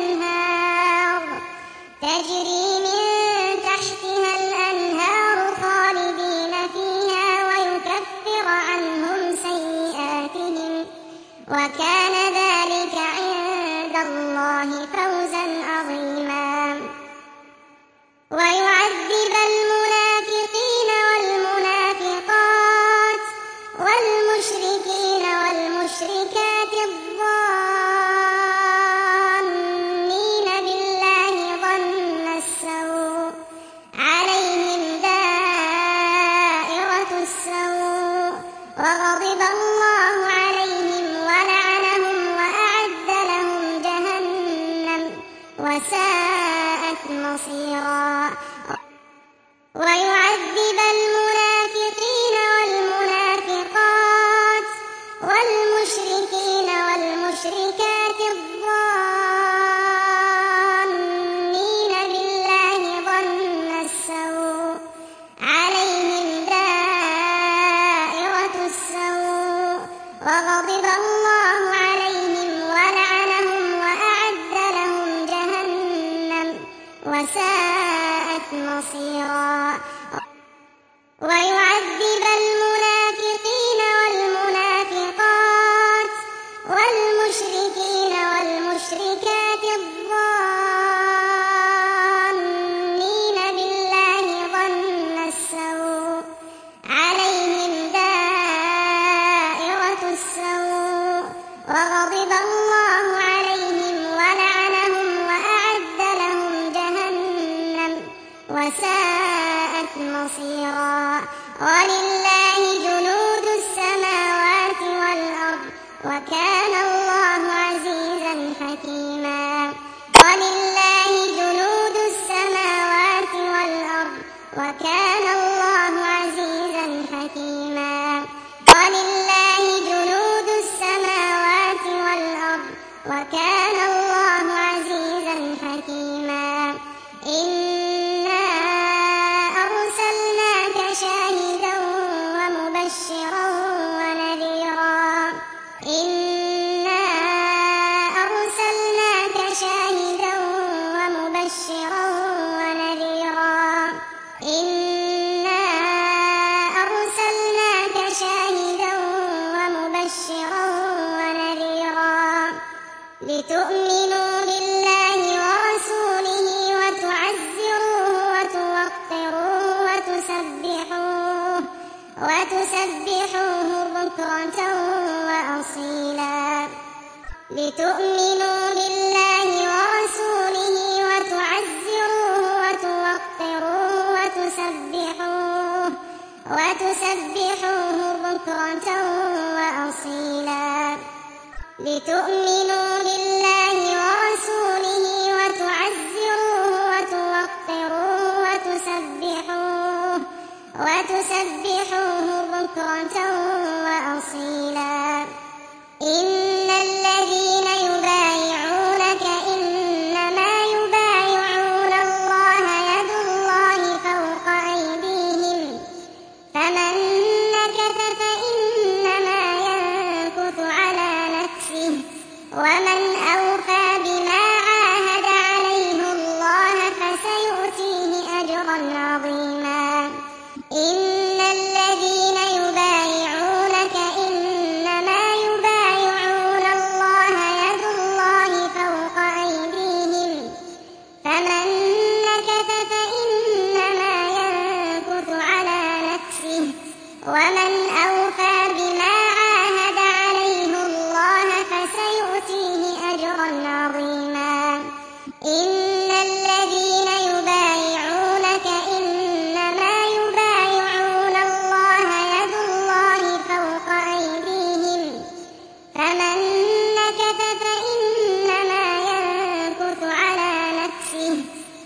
الأنهار خالدين فيها ويكفر عنهم سيئاتهم، وكان ذلك عند الله فوزا عظيما. ويعذب المنافقين والمنافقات والمشركين والمشركات الظانين بالله ظن السوء عليهم دائرة السوء، وغضب الله عليهم ولعنهم وأعد لهم جهنم وساءت مصيرا. ويعذب المنافقين والمنافقات والمشركين والمشركات الظانين بالله ظن السوء عليهم دائرة السوء، وغضب الله عليهم ولعنهم وأعد لهم جهنم وساءت مصيرا. ويعذب المنافقين والمنافقات والمشركين والمشركات الظانين بالله ظن السوء عليهم دائرة السوء، وغضب الله عليهم ولعنهم وأعد لهم جهنم وساءت مصيرا. ولله جنود السماوات والأرض وكان الله عزيزا حكيما. ولله جنود السماوات والأرض وكان الله عزيزا حكيما. ولله جنود السماوات والأرض وكان الله عزيزا حكيما. إنا أرسلناك شاهدا ومبشرا ونذيرا. إنا أرسلناك شاهدا ومبشرا ونذيرا. إنا أرسلناك شاهدا ومبشرا ونذيرا لتؤمنوا بالله ورسوله وتعزروه وتوقروه وتسبحوه بكرة وأصيلا. لتؤمنوا بالله ورسوله وتعزروه وتوقروه وتسبحوه بكرة وأصيلا. لتؤمنوا بالله ورسوله وتعزروه وتوقروه وتسبحوه بكرة وأصيلا. إن الذين يبايعونك إنما يبايعون الله يد الله فوق أيديهم، فمن نكث فإنما ينكث على نفسه، ومن أوفى بما عاهد عليه الله فسيؤتيه أجرا عظيما.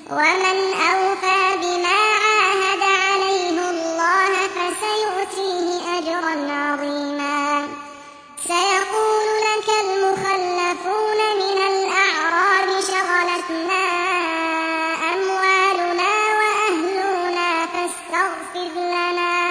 ومن أوفى بما عاهد عليه الله فسيؤتيه أجرا عظيما. سيقول لك المخلفون من الأعراب شغلتنا أموالنا وأهلنا فاستغفر لنا،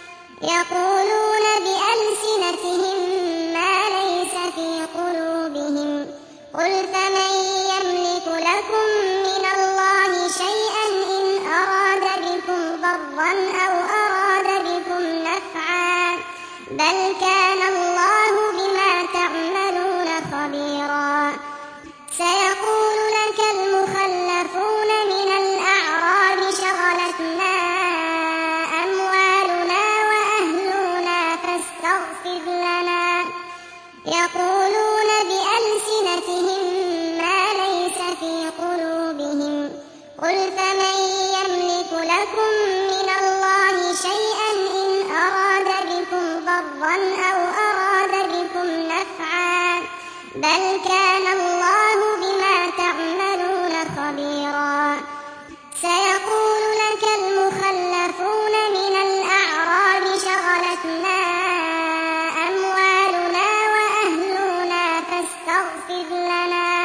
يقولون بألسنتهم ما ليس في قلوبهم، قل فمن يملك لكم من الله شيئا إن أراد بكم ضرا أو أراد بكم نفعا، بل كان الله بما تعملون خبيرا. سيقول لك المخلفون من الأعراب شغلتنا أموالنا وأهلنا فاستغفر لنا، يقولون بألسنتهم ما ليس في قلوبهم، قل فمن يملك لكم من الله شيئا إن أراد بكم ضرا أو أراد بكم نفعا، بل كان الله بما تعملون خبيرا. سيقول لك المخلفون من الأعراب شغلتنا أموالنا وأهلنا فاستغفر لنا،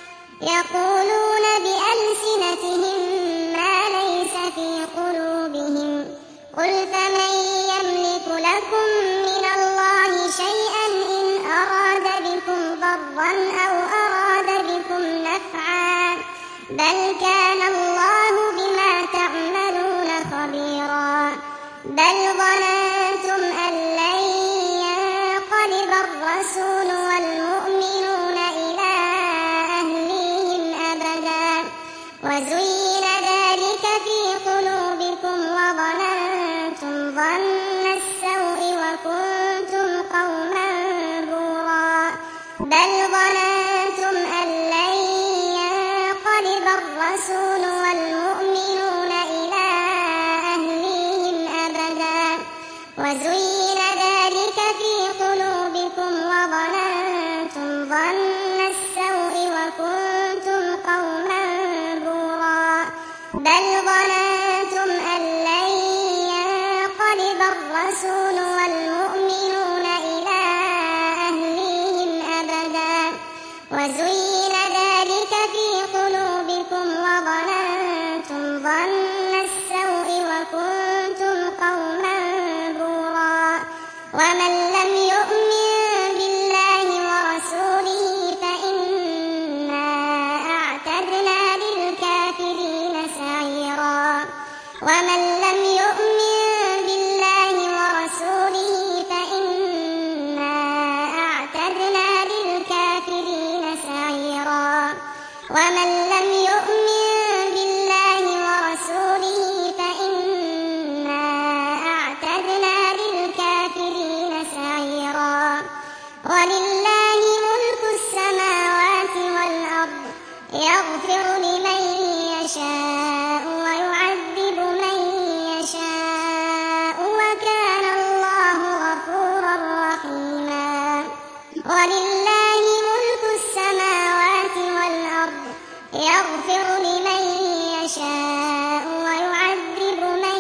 يقولون بألسنتهم ما ليس في قلوبهم، قل فمن يملك لكم من الله شيئا إن أراد بكم ضرا أو أراد بكم نفعا، بل كان الله بما تعملون خبيرا. بل ظننتم أن لن ينقلب الرسول والمؤمنون إلى أهليهم أبدا، وزين ذلك في قلوبكم وظننتم ظن السوء وكنتم قوما بورا. بل ظننتم أن لن ينقلب الرسول والمؤمنون إلى أهليهم أبدا، وزين ذلك في قلوبكم وظننتم ظن السوء وكنتم قوما بورا. بل ظننتم أن لن ينقلب الرسول والمؤمنون إلى أهليهم أبدا، وزين ذلك في قلوبكم وظننتم ظن السوء وكنتم قوما بورا. ومن لم يؤمن بالله ورسوله فإنا أعتدنا للكافرين سعيرا. ومن لم يؤمن بالله ورسوله فإنا أعتدنا للكافرين سعيرا. ومن لم يؤمن بالله ورسوله فإنا أعتدنا للكافرين سعيرا. ولله ملك السماوات والأرض، يغفر لمن يشاء ويعذب من يشاء، وكان الله غفورا رحيما. ولله ملك السماوات والأرض، يغفر لمن يشاء ويعذب من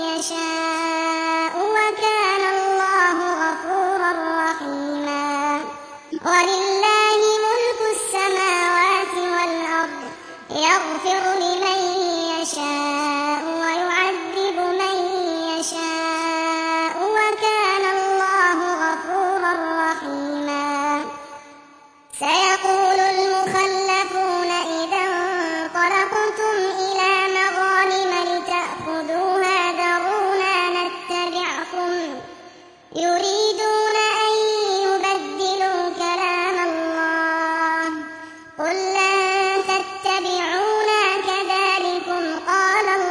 يشاء، وكان الله غفورا رحيما. ولله ملك السماوات والأرض، يغفر لمن يشاء ويعذب من يشاء، وكان الله غفورا رحيما. سيقول المخلفون إذا انطلقتم إلى مغانم لتأخذوها ذرونا نتبعكم، يريدون أن يبدلوا كلام الله، قل لن تتبعونا كذلكم قال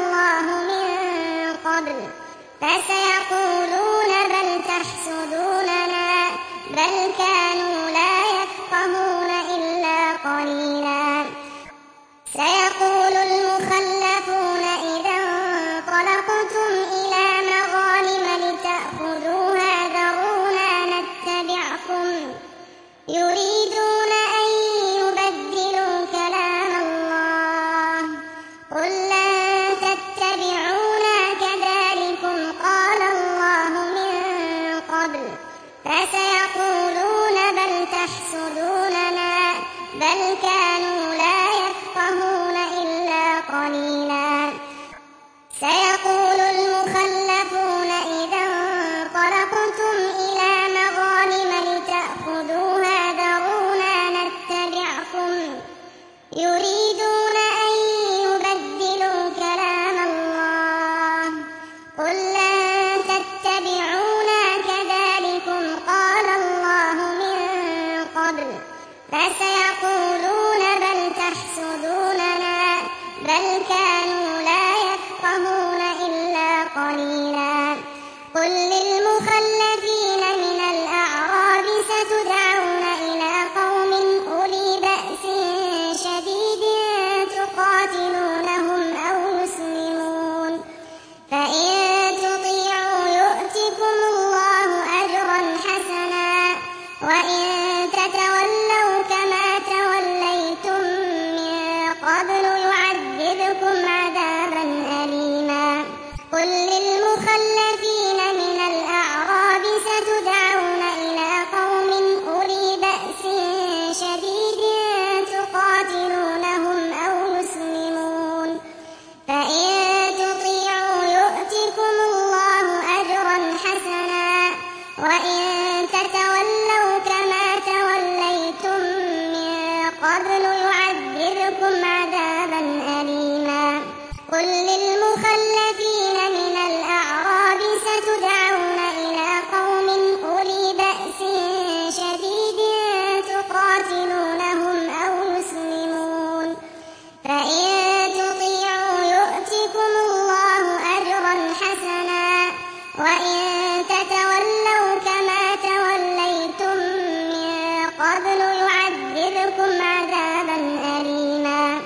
قليلا. سيقول المخلفون إذا انطلقتم إلى مغانم لتأخذوها ذرونا نتبعكم يريدون أن يبدلوا كلام الله قل لن تتبعونا كذلكم قال الله من قبل فسيقولون بل تحسدوننا بل كانوا لا يفقهون إلا قليلا. قل للمخلفين من الأعراب ستدعون إلى قوم أولي بأس شديد تقاتلونهم أو يسلمون فإن تطيعوا يؤتكم الله أجرا حسنا وإن تتولوا كما توليتم من قبل يعذبكم عذابا أليما. قل للمخلفين من الأعراب ستدعون إلى قوم أولي بأس شديد تقاتلونهم أو يسلمون فإن تطيعوا يؤتكم الله أجرا حسنا وإن تتولوا كما توليتم من قبل يعذبكم عذابا أليما. قل للمخلفين من الأعراب ستدعون إلى قوم أولي بأس شديد تقاتلونهم أو يسلمون فإن تطيعوا يؤتكم الله أجرا حسنا وإن تتولوا كما توليتم من قبل يعذبكم عذابا أليما.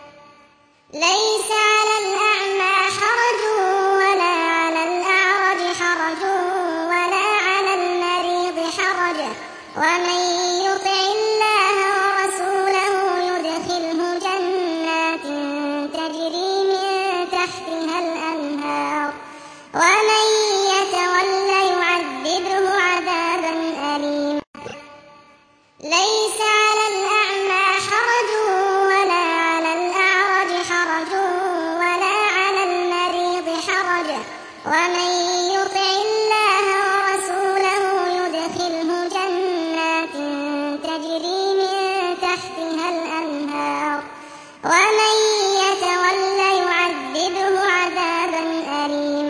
ليس على الأعمى حرج ولا على الأعرج حرج ولا على المريض حرج ومن يطع الله ورسوله يدخله جنات تجري من تحتها الأنهار ومن يتول يعذبه عذابا أليما. ليس على الأعمى حرج ولا على الأعرج حرج ولا على المريض حرج ومن يطع الله ورسوله يدخله جنات تجري من تحتها الأنهار ومن يتول يعذبه عذابا أليما.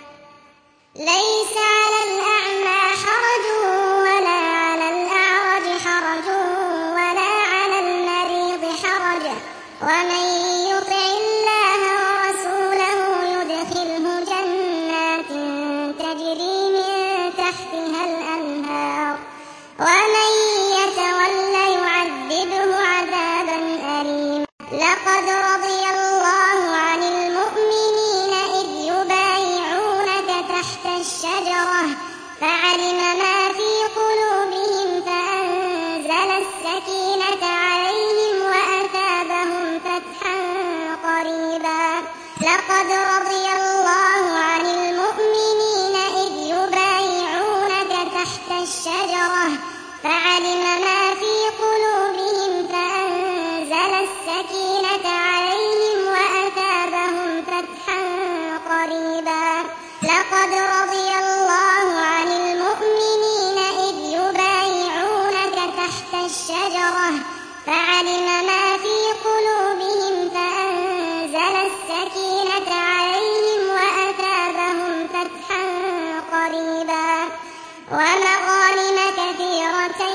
ليس على الأعمى حرج ولا على الأعرج حرج ولا على المريض حرج ومن يطع الله ورسوله يدخله جنات تجري من تحتها الأنهار ومن يتول يعذبه عذابا أليما. لقد رضي الله عن المؤمنين إذ يبايعونك تحت الشجرة فعلم ما في قلوبهم فأنزل السكينة عليهم وأثابهم فتحا قريبا. لقد رضي الله عن المؤمنين إذ يبايعونك تحت الشجرة فعلم ما في قلوبهم فأنزل السكينة عليهم وأثابهم فتحا قريبا. لقد رضي الله عن المؤمنين إذ يبايعونك تحت الشجرة فعلم ما في قلوبهم فأنزل السكينة عليهم وأثابهم فتحا قريبا. ومغانم كثيرة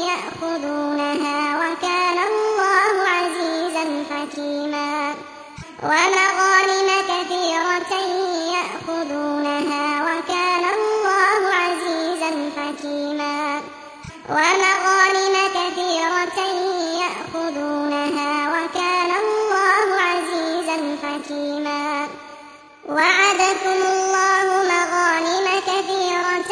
يأخذونها وكان الله عزيزا حكيما. ومغانم كثيرة يأخذونها وكان الله عزيزا حكيما. ومغانم كثيرة يأخذونها وكان الله عزيزا حكيما. وعدكم الله مغانم كثيرة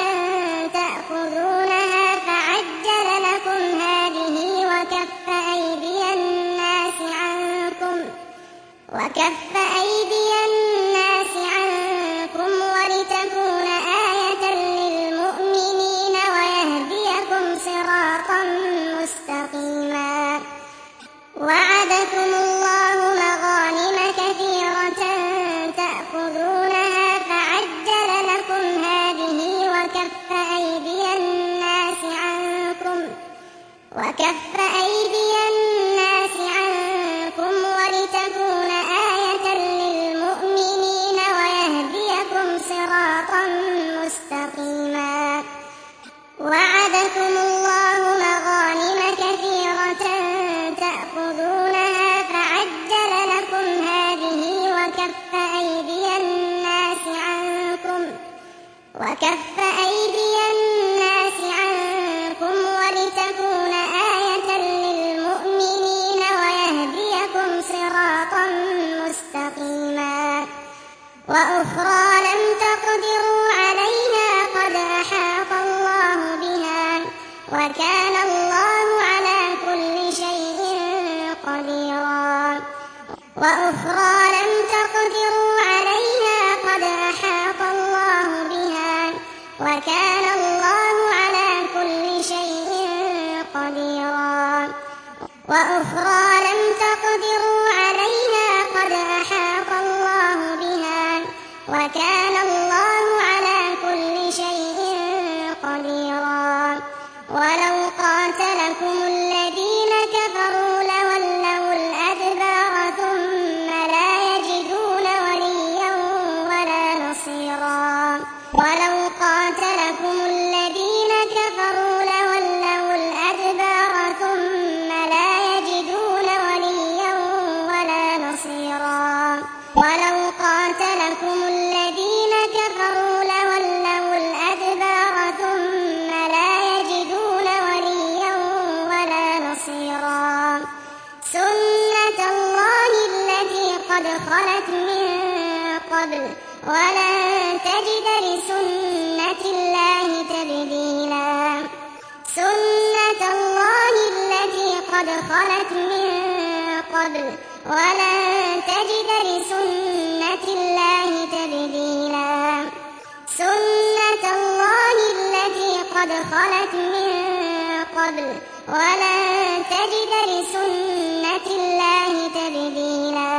تأخذونها فعجل لكم هذه وكف أيدي الناس عنكم ولتكون آية للمؤمنين ويهديكم صراطا مستقيما. وعدكم الله مغانم كثيرة وأخرى لم تقدروا عليها قد أحاط الله بها وكان الله على كل شيء قديرا وأخرى لم تقدروا عليها قد أحاط الله بها وكان الله على كل شيء قديرا ولو قاتلكم الذين كفروا لولوا الأدبار ثم لا يجدون وليا ولا نصيرا ولو قاتلكم الذين كفروا لولوا الأدبار ثم لا يجدون وليا ولا نصيرا ولو قاتلكم الذين كفروا لولوا الأدبار ثم لا يجدون وليا ولا نصيرا سنة الله التي قد خلت من قبل ولن تجد لسنة الله تبديلا سنة الله التي قد خلت من قبل ولن تجد لسنة الله تبديلا سنة الله التي قد خلت من قبل ولن تجد لسنة الله تبديلا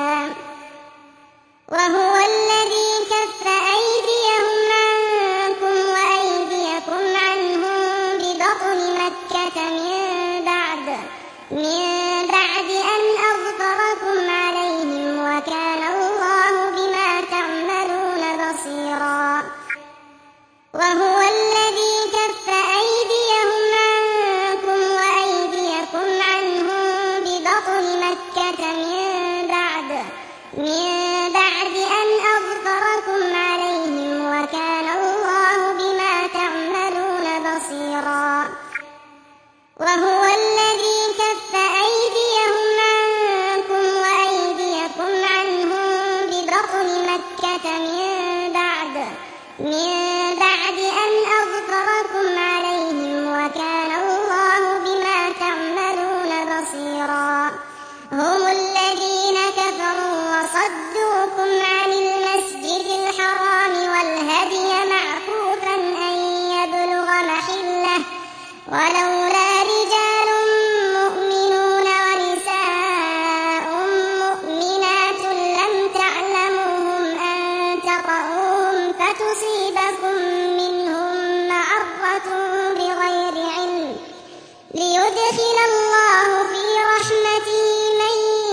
وهو الذي كف أيديهم عنكم وأيديكم عنهم ببطن مكة من بعد أن أظفركم عليهم وكان الله بما تعملون بصيرا وهو الذي كف أيديهم عنكم وأيديكم عنهم ببطن مكة من بعد أن أظفركم عليهم وكان الله بما تعملون بصيرا وهو الذي كف أيديهم عنكم وأيديكم عنهم ببطن مكة من بعد أن أظفركم عليهم وكان الله بما تعملون بصيرا هم الذين كفروا وصدوكم عن المسجد الحرام والهدي معكوفا أن يبلغ محله ولولا رجال مؤمنون ونساء مؤمنات لم تعلموهم أن تطؤوهم فتصيبكم منهم معرة بغير علم ليدخل الله في رحمته من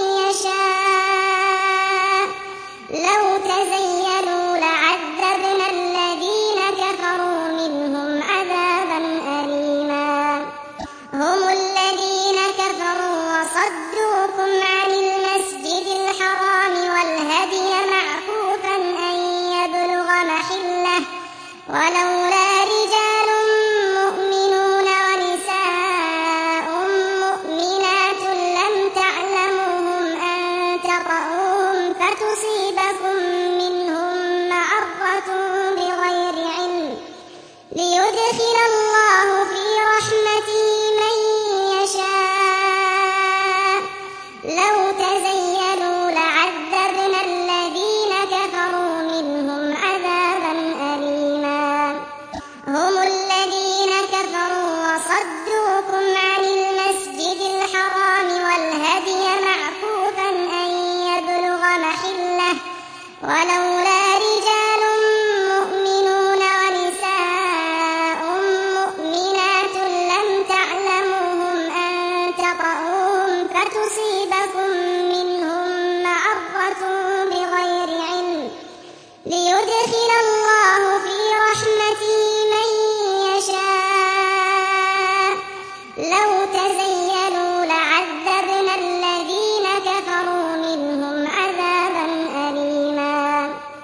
يشاء لو تزيلوا لعذبنا الذين كفروا منهم عذابا أليما هم الذين كفروا وصدوكم عن المسجد الحرام والهدي معكوفا أن يبلغ محله ولولا رجال مؤمنون ونساء مؤمنات لم تعلموهم أن تطؤوهم فتصيبكم منهم معرة بغير علم ليدخل الله في رحمته من يشاء لو تزيلوا لعذبنا الذين كفروا منهم عذابا أليما هم الذين كفروا وصدوكم عن المسجد الحرام والهدي معكوفا أن يبلغ محله ولولا رجال مؤمنون ونساء مؤمنات لم تعلموهم أن تطؤوهم فتصيبكم منهم معرة بغير علم ليدخل الله في رحمته من يشاء لو تزيلوا لعذبنا الذين كفروا منهم عذابا أليما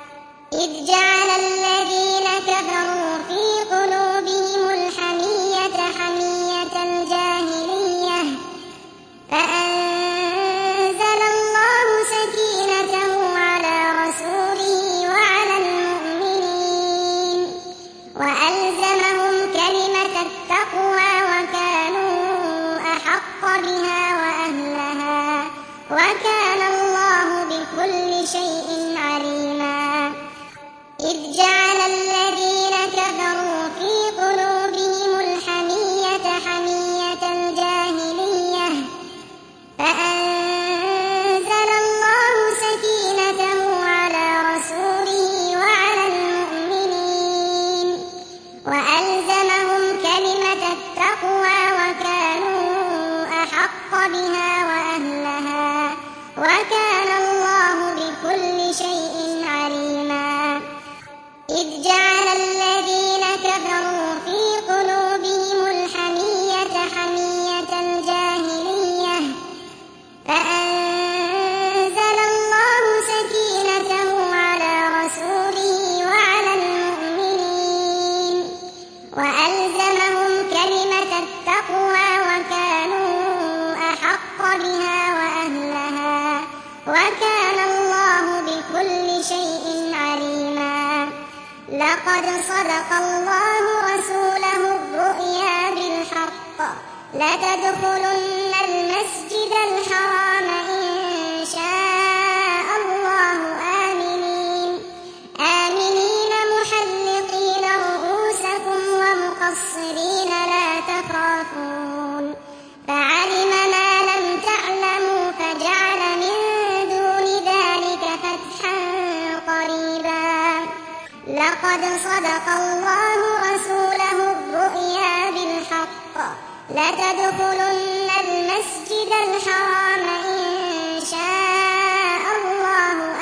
بكل شيء عليما إذ جعل الذين كفروا في قلوبهم الحمية حمية الجاهلية فأنزل الله سكينته على رسوله وعلى المؤمنين وألزمهم كلمة التقوى وكانوا أحق بها وأهلها وكان الله بكل شيء عليما لقد صدق الله رسوله الرؤيا بالحق لتدخلن المسجد الحرام إن شاء الله آمنين محلقين رؤوسكم ومقصرين لا تخافون فعلم ما لم تعلموا فجعل من دون ذلك فتحا قريبا لقد صدق الله رسوله الرؤيا بالحق لتدخلن المسجد الحرام إن شاء الله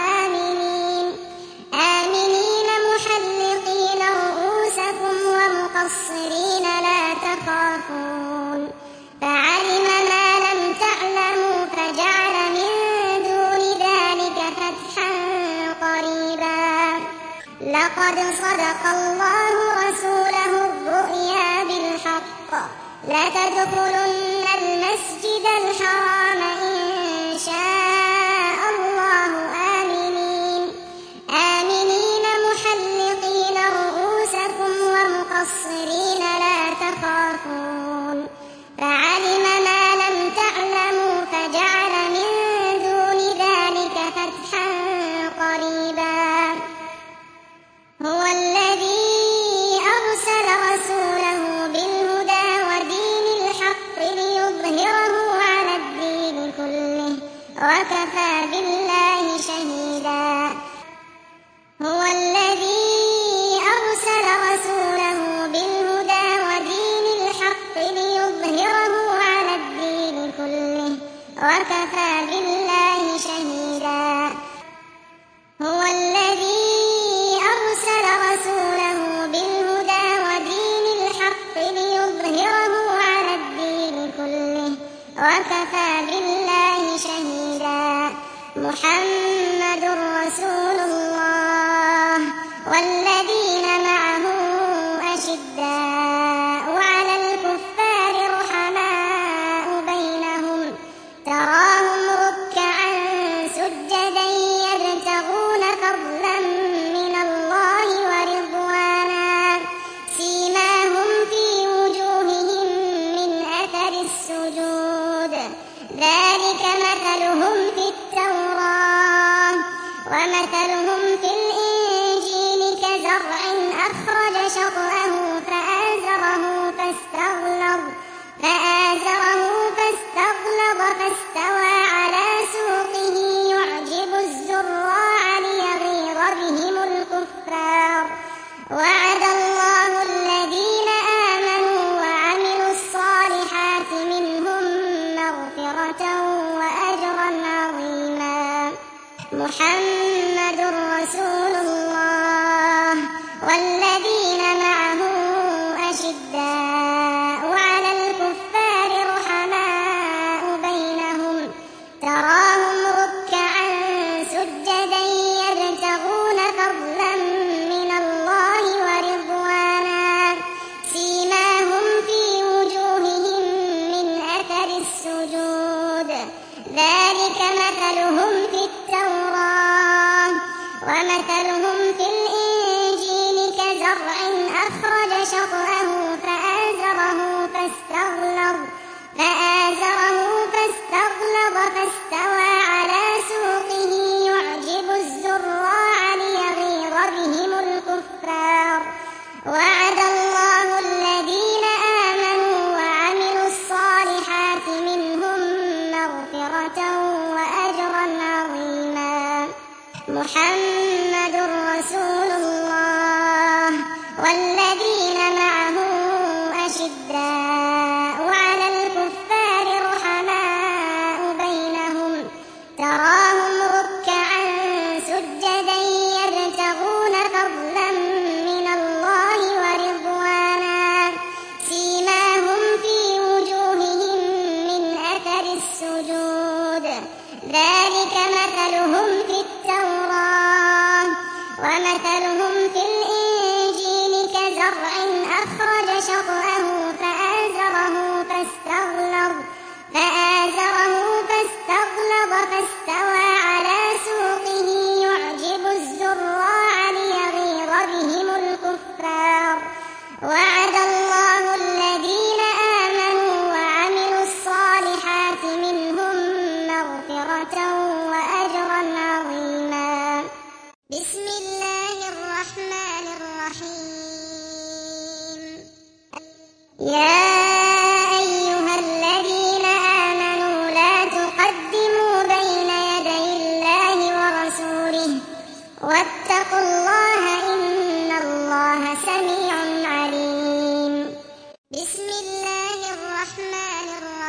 آمنين محلقين رؤوسكم ومقصرين لا تخافون فعلم ما لم تعلموا فجعل من دون ذلك فتحا قريبا لقد صدق الله رسوله الرؤيا بالحق لتدخلن المسجد الحرام إن شاء الله آمنين محلقين رؤوسكم ومقصرين لا تخافون فعلم ما لم تعلموا فجعل من دون ذلك فتحا قريبا هو الذي أرسل رسوله بالهدى ودين الحق ليظهره على الدين كله وكفى بالله شهيدا هو الذي أرسل رسوله بالهدى ودين الحق ليظهره على الدين كله وكفى بالله شهيدا هو الذي أرسل رسوله بالهدى ودين الحق ليظهره على الدين كله وكفى بالله شهيدا محمد رسول الله والذين معه أشداء على الكفار رحماء بينهم تراهم ركعا سجدا يبتغون فضلا من الله ورضوانا سيماهم في وجوههم من أثر السجود ذلك مثلهم في التوراة ومثلهم في الإنجيل كزرع أخرج شطأه فآزره فاستوى على سوقه يعجب الزراع ليغيظ بهم الكفار وعد الله الذين آمنوا وعملوا الصالحات منهم مغفرة وأجرا عظيما محمد رسول الله والذين معه أشداء على الكفار رحماء بينهم تراهم ركعا سجدا يبتغون فضلا من الله ورضوانا سيماهم في وجوههم من أثر السجود ذلك مثلهم في التوراة ومثلهم في الإنجيل كزرع أخرج شطأه فآزره فاستوى على سوقه يعجب الزراع ليغيظ بهم الكفار وعد الله الذين آمنوا وعملوا الصالحات منهم مغفرة وأجرا عظيما محمد رسول الله والذين معه أشداء على الكفار رحماء بينهم تراهم ركعا سجدا يبتغون فضلا من الله ورضوانا سيماهم في وجوههم من أثر السجود ذلك مثلهم في التوراة ومثلهم في الإنجيل كزرع أخرج شطأه فاستغلظ فاستوى على سوقه يعجب الزراع ليغيظ بهم الكفار وعد الله الذين آمنوا وعملوا الصالحات منهم مغفرة وأجرا عظيما محمد رسول الله والذين معه أشداء على الكفار رحماء بينهم تراهم ركعا سجدا ومثلهم في التوراة ومثلهم في الإنجيل كزرع أخرج شطأه فآزره فاستوى على سوقه يعجب الزراع ليغيظ بهم الكفار. وعد الله الذين آمنوا وعملوا الصالحات منهم مغفرة وأجرا عظيما. بسم الله الرحمن الرحيم. يا أيها الذين آمنوا لا تقدموا بين يدي الله ورسوله واتقوا الله إن الله سميع عليم. بسم الله الرحمن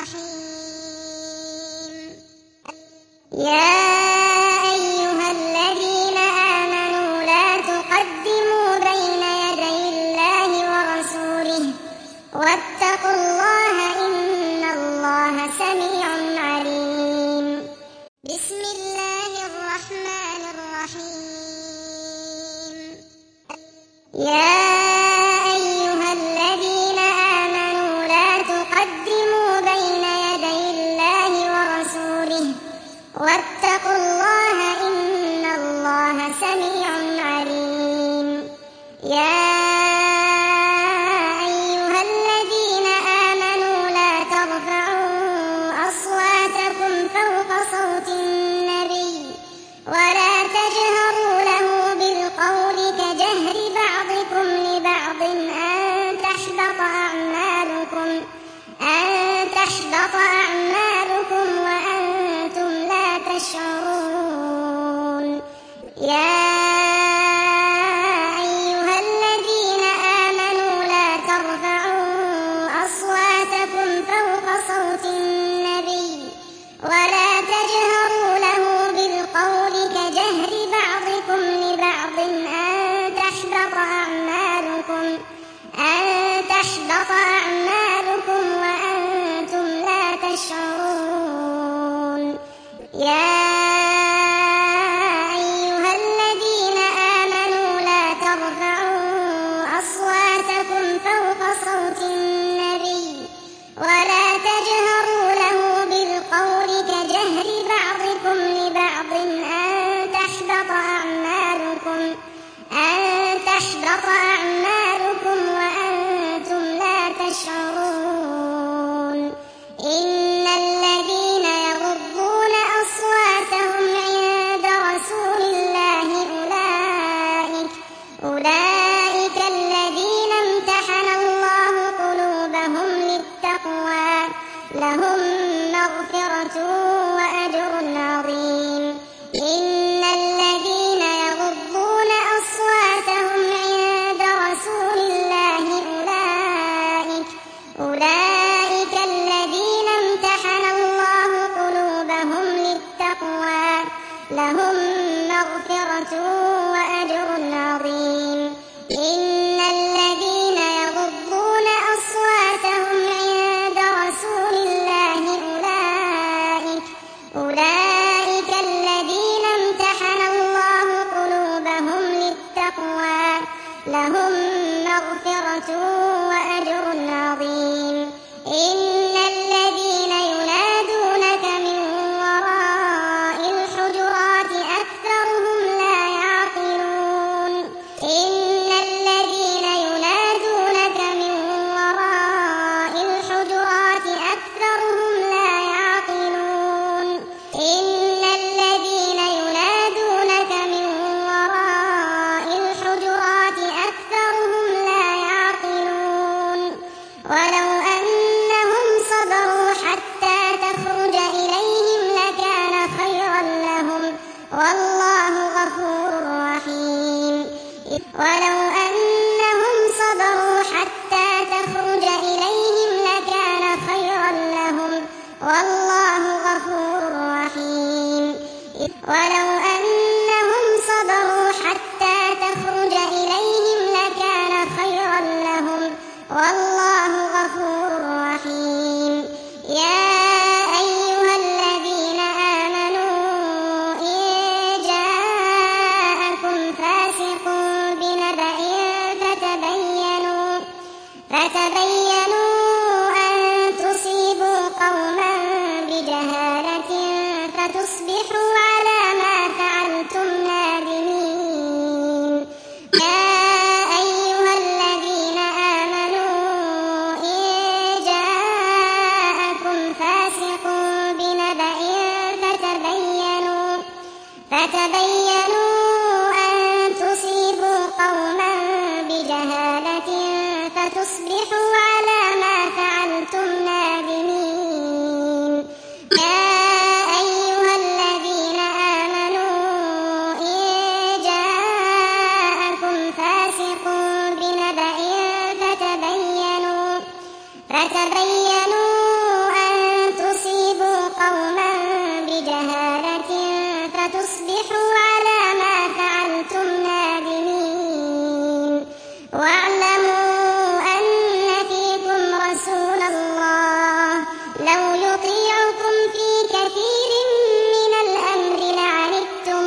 الرحيم. يا أيها الذين آمنوا لا تقدموا بين يدي الله ورسوله واتقوا الله إن الله سميع عليم. بسم الله الرحمن الرحيم. يا أيها الذين آمنوا لا تقدموا بين يدي الله ورسوله واتقوا الله إن الله سميع عليم. يا أيها الذين آمنوا لا ترفعوا أصواتكم فوق صوت النبي ولا تجهروا له بالقول كجهر بعضكم لبعض أن تحبط أعمالكم وأنتم لا تشعرون. يا أيها الذين آمنوا لا ترفعوا أصواتكم فوق صوت النبي ولا تجهروا له بالقول كجهر بعضكم لبعض أن تحبط أعمالكم وأنتم لا تشعرون. يا أيها الذين آمنوا لا ترفعوا أصواتكم فوق صوت النبي ولا تجهروا له بالقول كجهر بعضكم لبعض أن تحبط أعمالكم وأنتم لا تشعرون. إن الذين يغضون أصواتهم عند رسول الله أولئك الذين امتحن الله قلوبهم للتقوى لهم مغفرة وأجر عظيم. إن الذين يغضون أصواتهم عند رسول الله أولئك الذين امتحن الله قلوبهم للتقوى لهم مغفرة وأجر عظيم. إن الذين يغضون أصواتهم عند رسول الله أولئك الذين امتحن الله قلوبهم للتقوى لهم مغفرة وأجر عظيم. إن الذين ينادونك من وراء الحجرات أكثرهم لا يعقلون. إن الذين ينادونك من وراء الحجرات أكثرهم لا يعقلون. إن الذين ينادونك من وراء الحجرات أكثرهم لا يعقلون. ولو أنهم صبروا حتى تخرج إليهم لكان خيرا لهم والله غفور رحيم. ولو أنهم صبروا حتى تخرج إليهم لكان خيرا لهم والله غفور رحيم. ولو أنهم صبروا حتى تخرج إليهم لكان خيرا لهم والله غفور رحيم. يا أيها الذين آمنوا إن فتبينوا أن تصيبوا قوما بجهالة فتصبحوا على ما فعلتم نادمين. يا أيها الذين آمنوا إن جاءكم فاسق بنبأ فتبينوا أن تصيبوا قوما بجهالة فتصبحوا على ما فعلتم نادمين. واعلموا أن فيكم رسول الله لو يطيعكم في كثير من الأمر لعنتم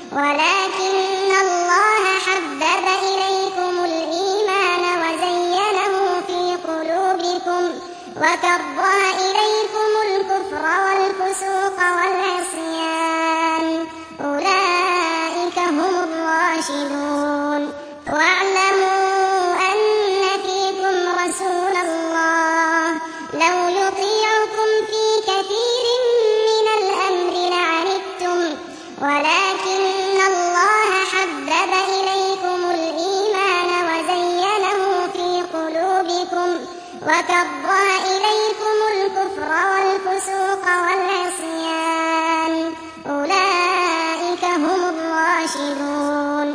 ولكن الله حبب إليكم الإيمان وزينه في قلوبكم وكره إليكم الكفر والفسوق والعصيان أولئك هم الراشدون. واعلموا أن فيكم رسول الله لو يطيعكم في كثير من الأمر لعنتم ولكن الله حبب إليكم الإيمان وزينه في قلوبكم وكره إليكم الكفر والفسوق والعصيان أولئك هم الراشدون.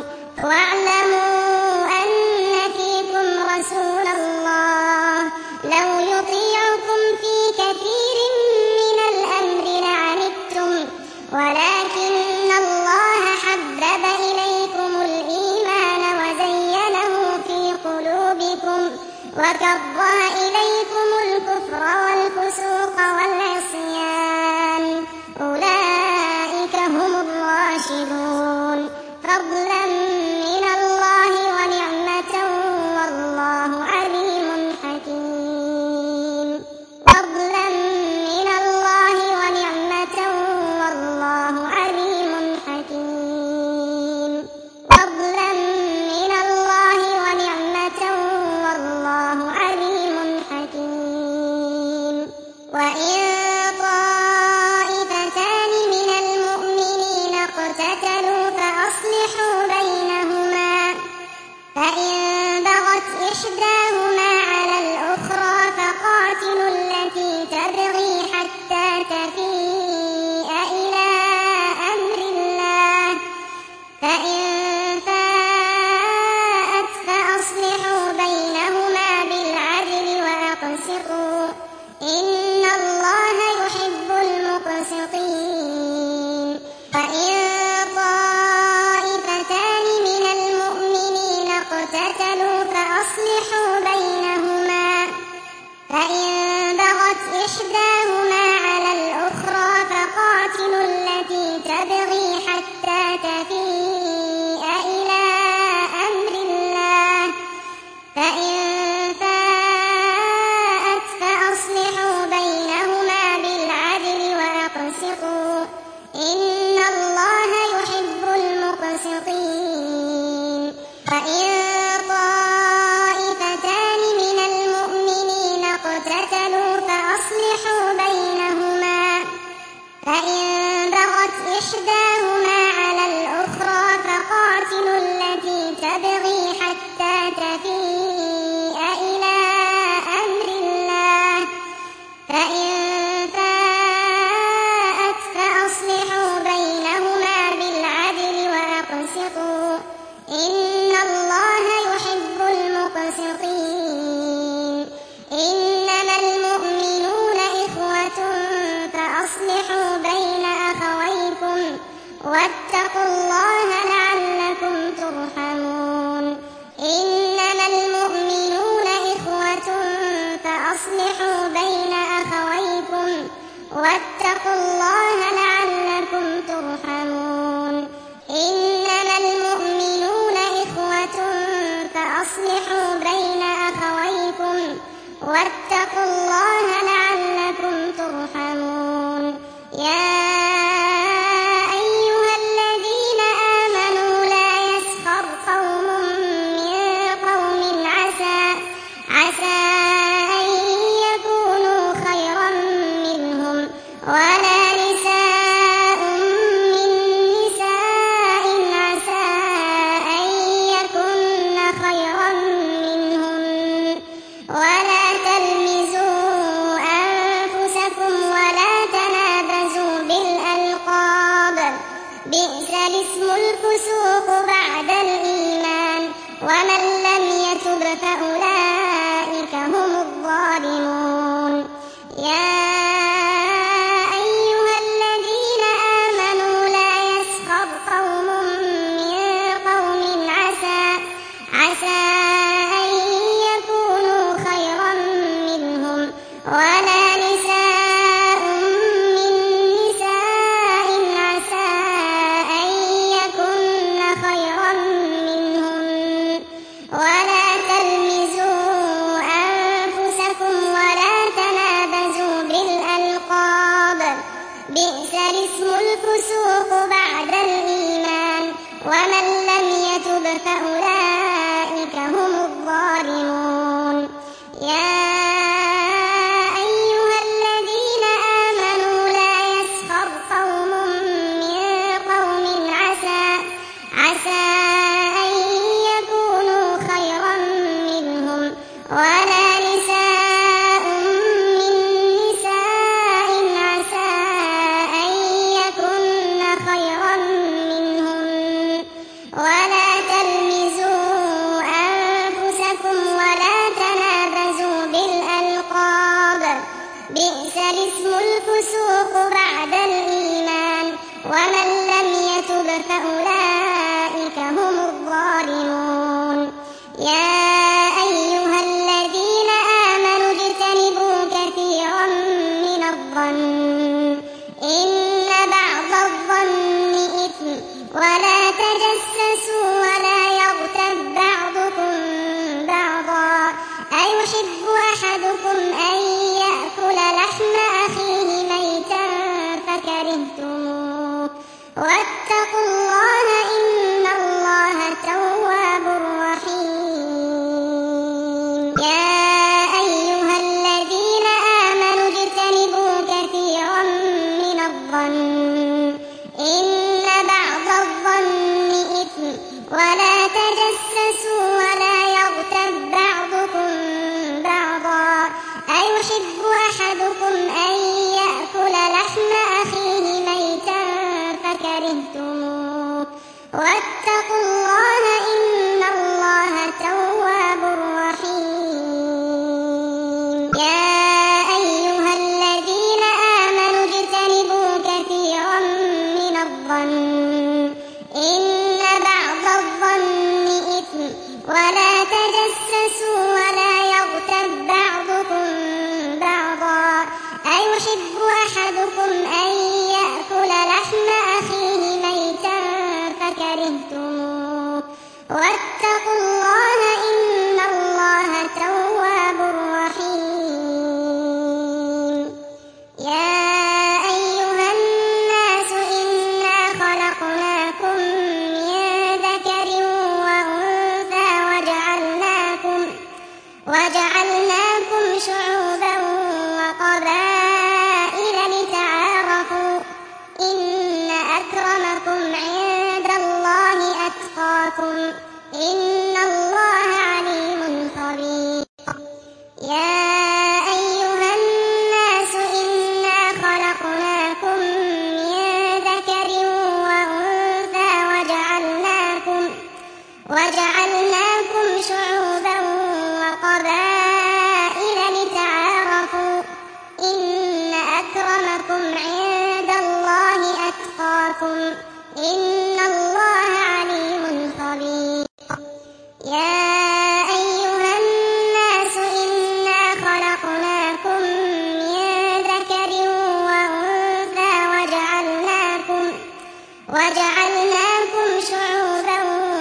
واعلموا أن فيكم رسول الله لو يطيعكم في كثير من الأمر لعنتم ولكن الله حبب إليكم الإيمان وزينه في قلوبكم وكره إليكم الكفر والفسوق والعصيان أولئك هم الراشدون. فضلا من الله ونعمة والله عليم حكيم. فضلا من الله ونعمة والله عليم حكيم. فضلا من الله ونعمة والله عليم حكيم. وإن طائفتان من المؤمنين اقتتلوا فأصلحوا بينهما فإن بغت إحداهما على الأخرى فقاتلوا التي تبغي حتى تفيء إلى أمر الله فإن فاءت فأصلحوا بينهما بالعدل وأقسطوا إن الله يحب المقسطين. وإن طائفتان من المؤمنين اقتتلوا فأصلحوا بينهما فإن بغت إحداهما على الأخرى فقاتلوا التي تبغي حتى تفيء إلى أمر الله فإن فاءت فأصلحوا بينهما بالعدل وأقسطوا إن الله يحب المقسطين. وإن طائفتان من المؤمنين اقتتلوا فأصلحوا بينهما فإن بغت إحداهما على الأخرى فقاتلوا التي تبغي حتى تفيء إلى أمر الله فإن فاءت فأصلحوا بينهما بالعدل وأقسطوا إن الله يحب المقسطين. إنما المؤمنون إخوة فأصلحوا بين أخويكم واتقوا الله لعلكم ترحمون. إنما المؤمنون إخوة فأصلحوا بين أخويكم واتقوا الله لعلكم ترحمون. إنما المؤمنون إخوة فأصلحوا بين أخويكم واتقوا الله لعلكم ترحمون. يا أيها الذين آمنوا لا يسخر قوم من قوم عسى أن يكونوا خيرا منهم ولا نساء من نساء الاسم الفسوق بعد الإيمان ومن لم يتب فأولئك هم الظالمون يا أيها الذين آمنوا لا يسخر قوم من قوم عسى أن يكونوا خيرا منهم ولا نساء من نساء عسى أن يكن خيرا منهم ولا تلمزوا أنفسكم ولا تنابزوا بالألقاب بئس الاسم الفسوق بعد الإيمان ومن لم يتب فأولئك هم الظالمون يا أيها الذين آمنوا لا يسخر قوم من قوم عسى أن يكونوا خيرا منهم ولا نساء من نساء عسى أن يكن خيرا منهم ولا تلمزوا أنفسكم ولا تنابزوا بالألقاب بئس الاسم الفسوق بعد الإيمان ومن لم يتب فأولئك هم الظالمون يا أيها الذين آمنوا اجتنبوا كثيرا من الظن إن بعض الظن إثم ولا تجسسوا ولا يغتب بعضكم بعضا أيحب أحدكم أن يأكل لحم أخيه ميتا فكرهتموه واتقوا الله إن الله تواب رحيم يا أيها الذين آمنوا اجتنبوا كثيرا من الظن إن بعض الظن إثم ولا تجسسوا ولا يغتب بعضكم بعضا أيحب أحدكم أن يأكل لحم أخيه ميتا فكرهتموه واتقوا الله إن الله تواب رحيم يا أيها الذين آمنوا اجتنبوا كثيرا من الظن إن بعض الظن إثم ولا تجسسوا ولا يغتب بعضكم بعضا أيحب أحدكم أن يأكل لحم أخيه ميتا فكرهتموه واتقوا الله إن الله تواب رحيم يا أيها الناس إنا خلقناكم من ذكر وأنثى وجعلناكم شعوبا وقبائل لتعارفوا إن أكرمكم عند الله أتقاكم إن الله عليم خبير يا أيها الناس إنا خلقناكم من ذكر وأنثى وجعلناكم شعوبا وقبائل لتعارفوا إن أكرمكم عند الله أتقاكم إن الله عليم خبير يا أيها الناس إنا خلقناكم من ذكر وأنثى وجعلناكم شعوبا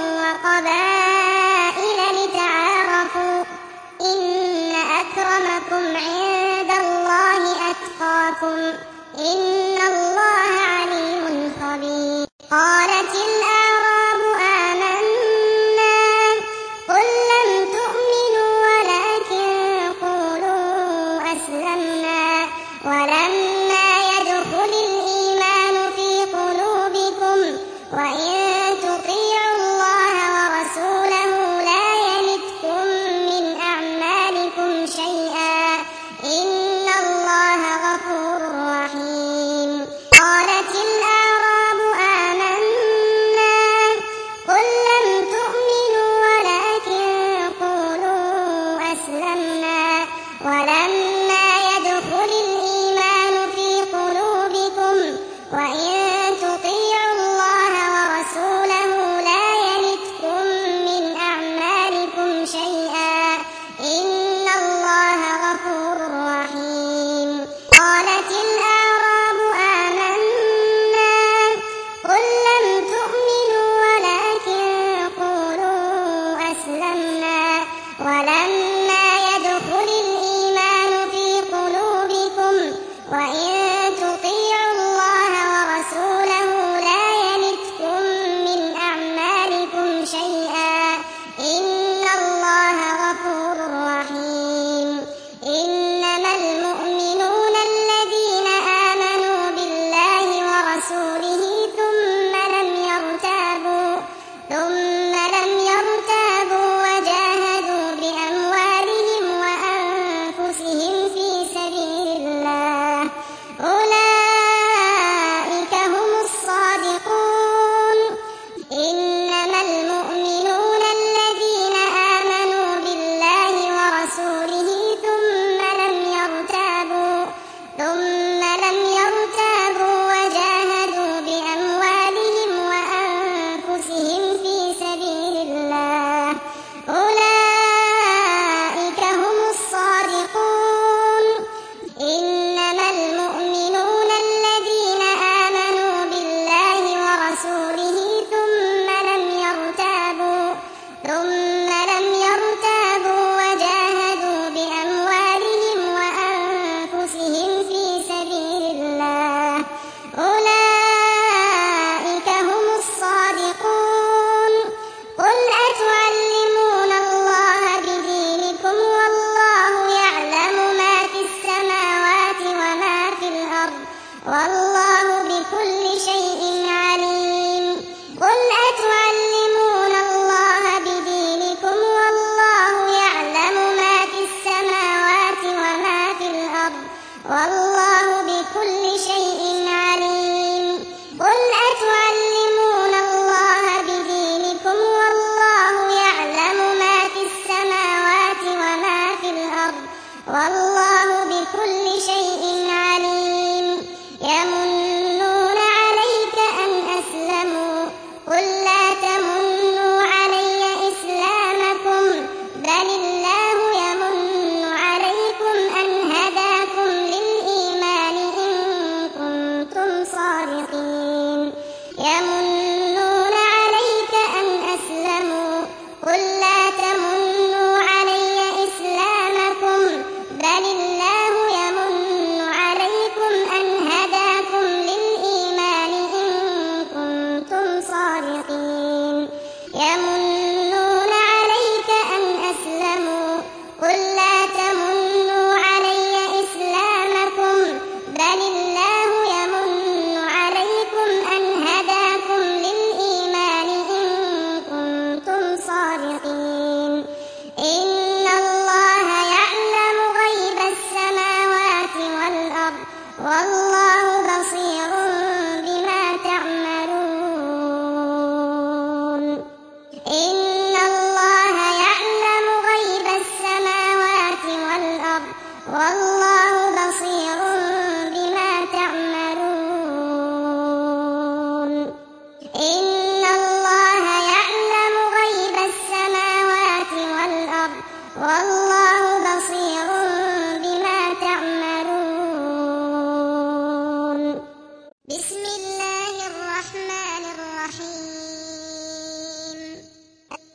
وقبائل لتعارفوا إن أكرمكم عند الله أتقاكم إن الله عليم خبير قالت الأعراب آمنا قل لم تؤمنوا ولكن قولوا أسلمنا ولما يدخل الإيمان في قلوبكم وإن تطيعوا الله ورسوله لا يلتكم من أعمالكم شيئا إن الله غفور رحيم قالت الأعراب آمنا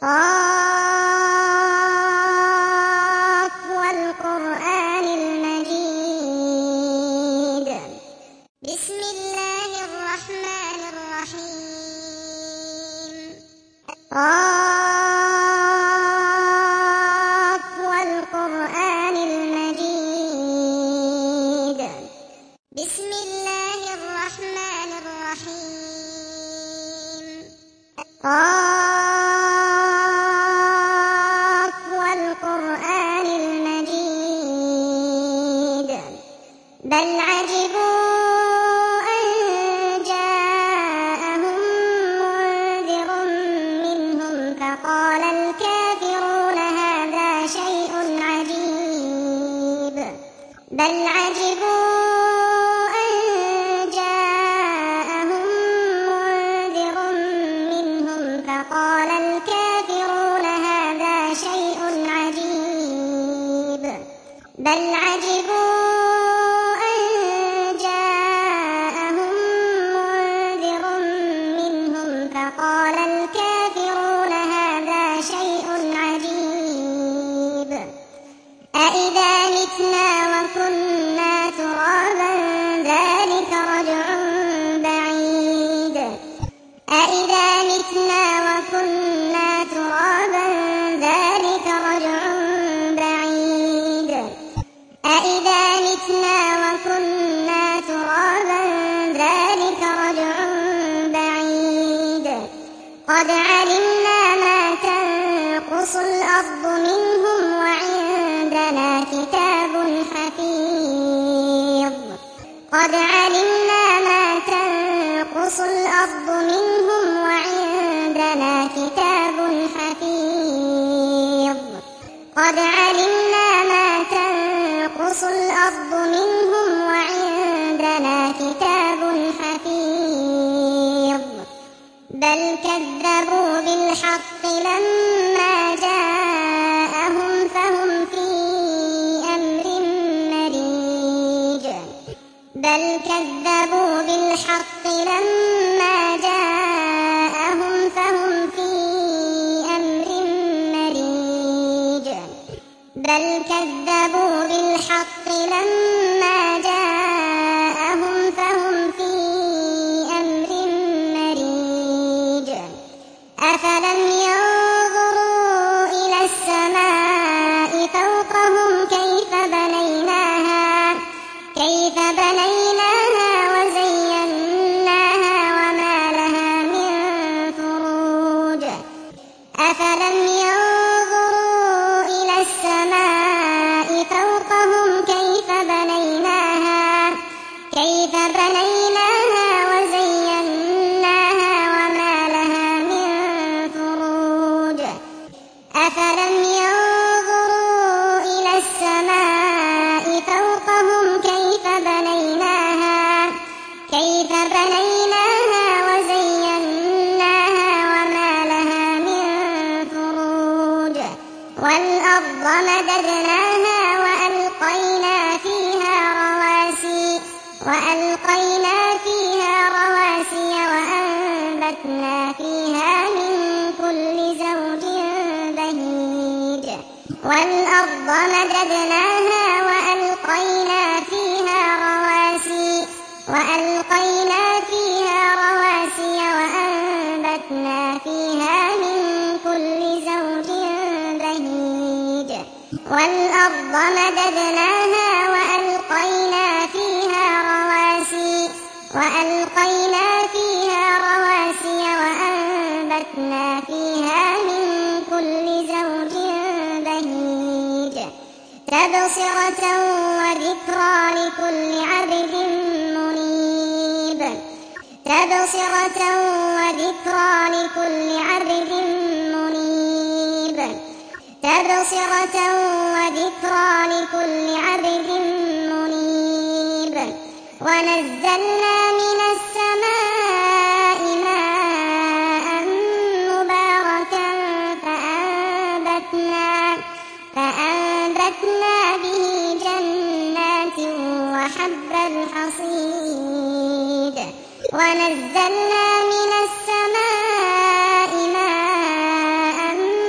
قاف والقرآن المجيد. بسم الله الرحمن الرحيم. قاف والقرآن المجيد. بسم الله الرحمن الرحيم. قاف والقرآن المجيد. بل عجبوا أن جاءهم منذر منهم فقال الكافرون هذا شيء عجيب. بل عجبوا أن جاءهم منذر منهم فقال الكافرون هذا شيء عجيب. بل عجبوا أن جاءهم منذر منهم فقال الكافرون هذا شيء عجيب. أإذا متنا وكنا ترابا ذلك رجع بعيد. أإذا متنا وكنا ترابا ذلك رجع بعيد. أإذا متنا وكنا ترابا ذلك رجع بعيد. قد علمنا ما تنقص الأرض منهم وعندنا كتاب حفيظ. قد علمنا ما تنقص الأرض منهم وعندنا كتاب حفيظ. قد علمنا ما تنقص الأرض منهم وعندنا كتاب حفيظ. بل كذبوا بالحق لما جاءهم فهم في أمر مريج. بل كذبوا بالحق لما جاءهم فهم في أمر مريج. بل كذبوا بالحق لما جاءهم فهم في أمر مريج. أفلم ينظروا إلى السماء فوقهم كيف بنيناها وزيناها وما لها من فروج. أفلم ينظروا إلى السماء فوقهم كيف بنيناها وزيناها وما لها من فروج. أفلم ينظروا إلى السماء فوقهم كيف بنيناها وزيناها وما لها من فروج. والأرض مددناها وألقينا فيها رواسي وأنبتنا فيها من كل زوج بهيج. والأرض مددناها وألقينا فيها رواسي وأنبتنا فيها من كل زوج بهيج. والأرض مددناها وألقينا فيها رواسي وأنبتنا فيها من كل زوج بهيج. تبصرة وذكرى لكل عبد منيب. تبصرة وذكرى لكل عبد منيب. تبصرة وذكرى لكل عبد منيب. ونزلنا من السماء ماء مباركا فأنبتنا به جنات وحب الحصيد. ونزلنا من السماء ماء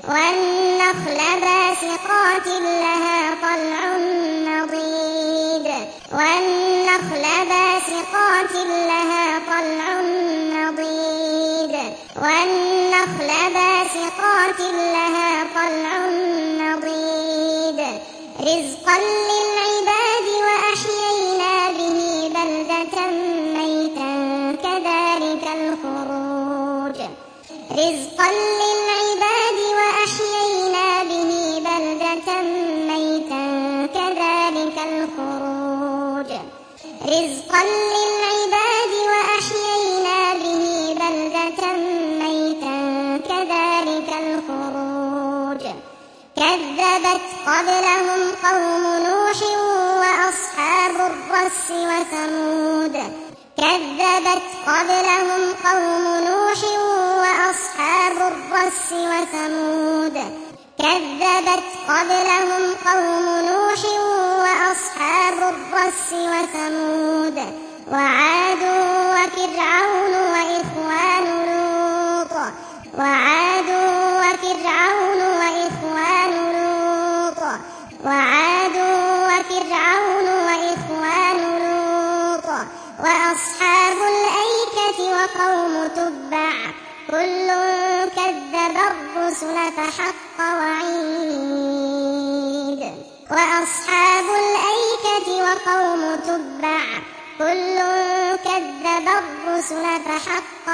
والنخل باسقات لها طلع نضيد والنخل باسقات لها طلع نضيد والنخل باسقات لها طلع نضيد رزقا للعباد وأحيينا به بلدة ميتا كذلك الخروج رزقا للعباد وأحيينا به بلدة ميتا كذلك الخروج رزقا للعباد وأحيينا به بلدة ميتا كذلك الخروج كذبت قبلهم قوم نوح وأصحاب الرس وثمود كذبت قبلهم قوم نوح وأصحاب الرس وثمود كذبت قبلهم قوم نوح وأصحاب الرس وثمود وعاد وفرعون وإخوان لوط وعاد وفرعون وإخوان لوط وعاد وفرعون وإخوان لوط وأصحاب الأيكة وقوم تبع كل كذب الرسل فحق وعيد وأصحاب الأيكة وقوم تبع كل كذب الرسل فحق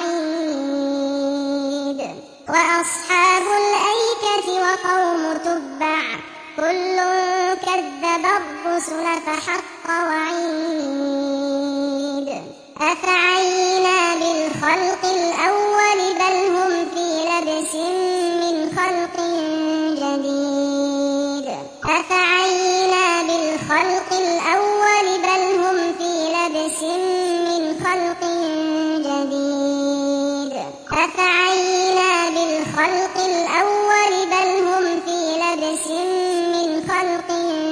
وعيد وأصحاب الأيكة وقوم تبع كل كذب الرسل فحق وعيد أفعينا بالخلق الأول بل هم في لبس من خلق جديد أفعينا بالخلق الأول بل هم في لبس من خلق جديد أفعينا بالخلق الأول بل هم في لبس من خلق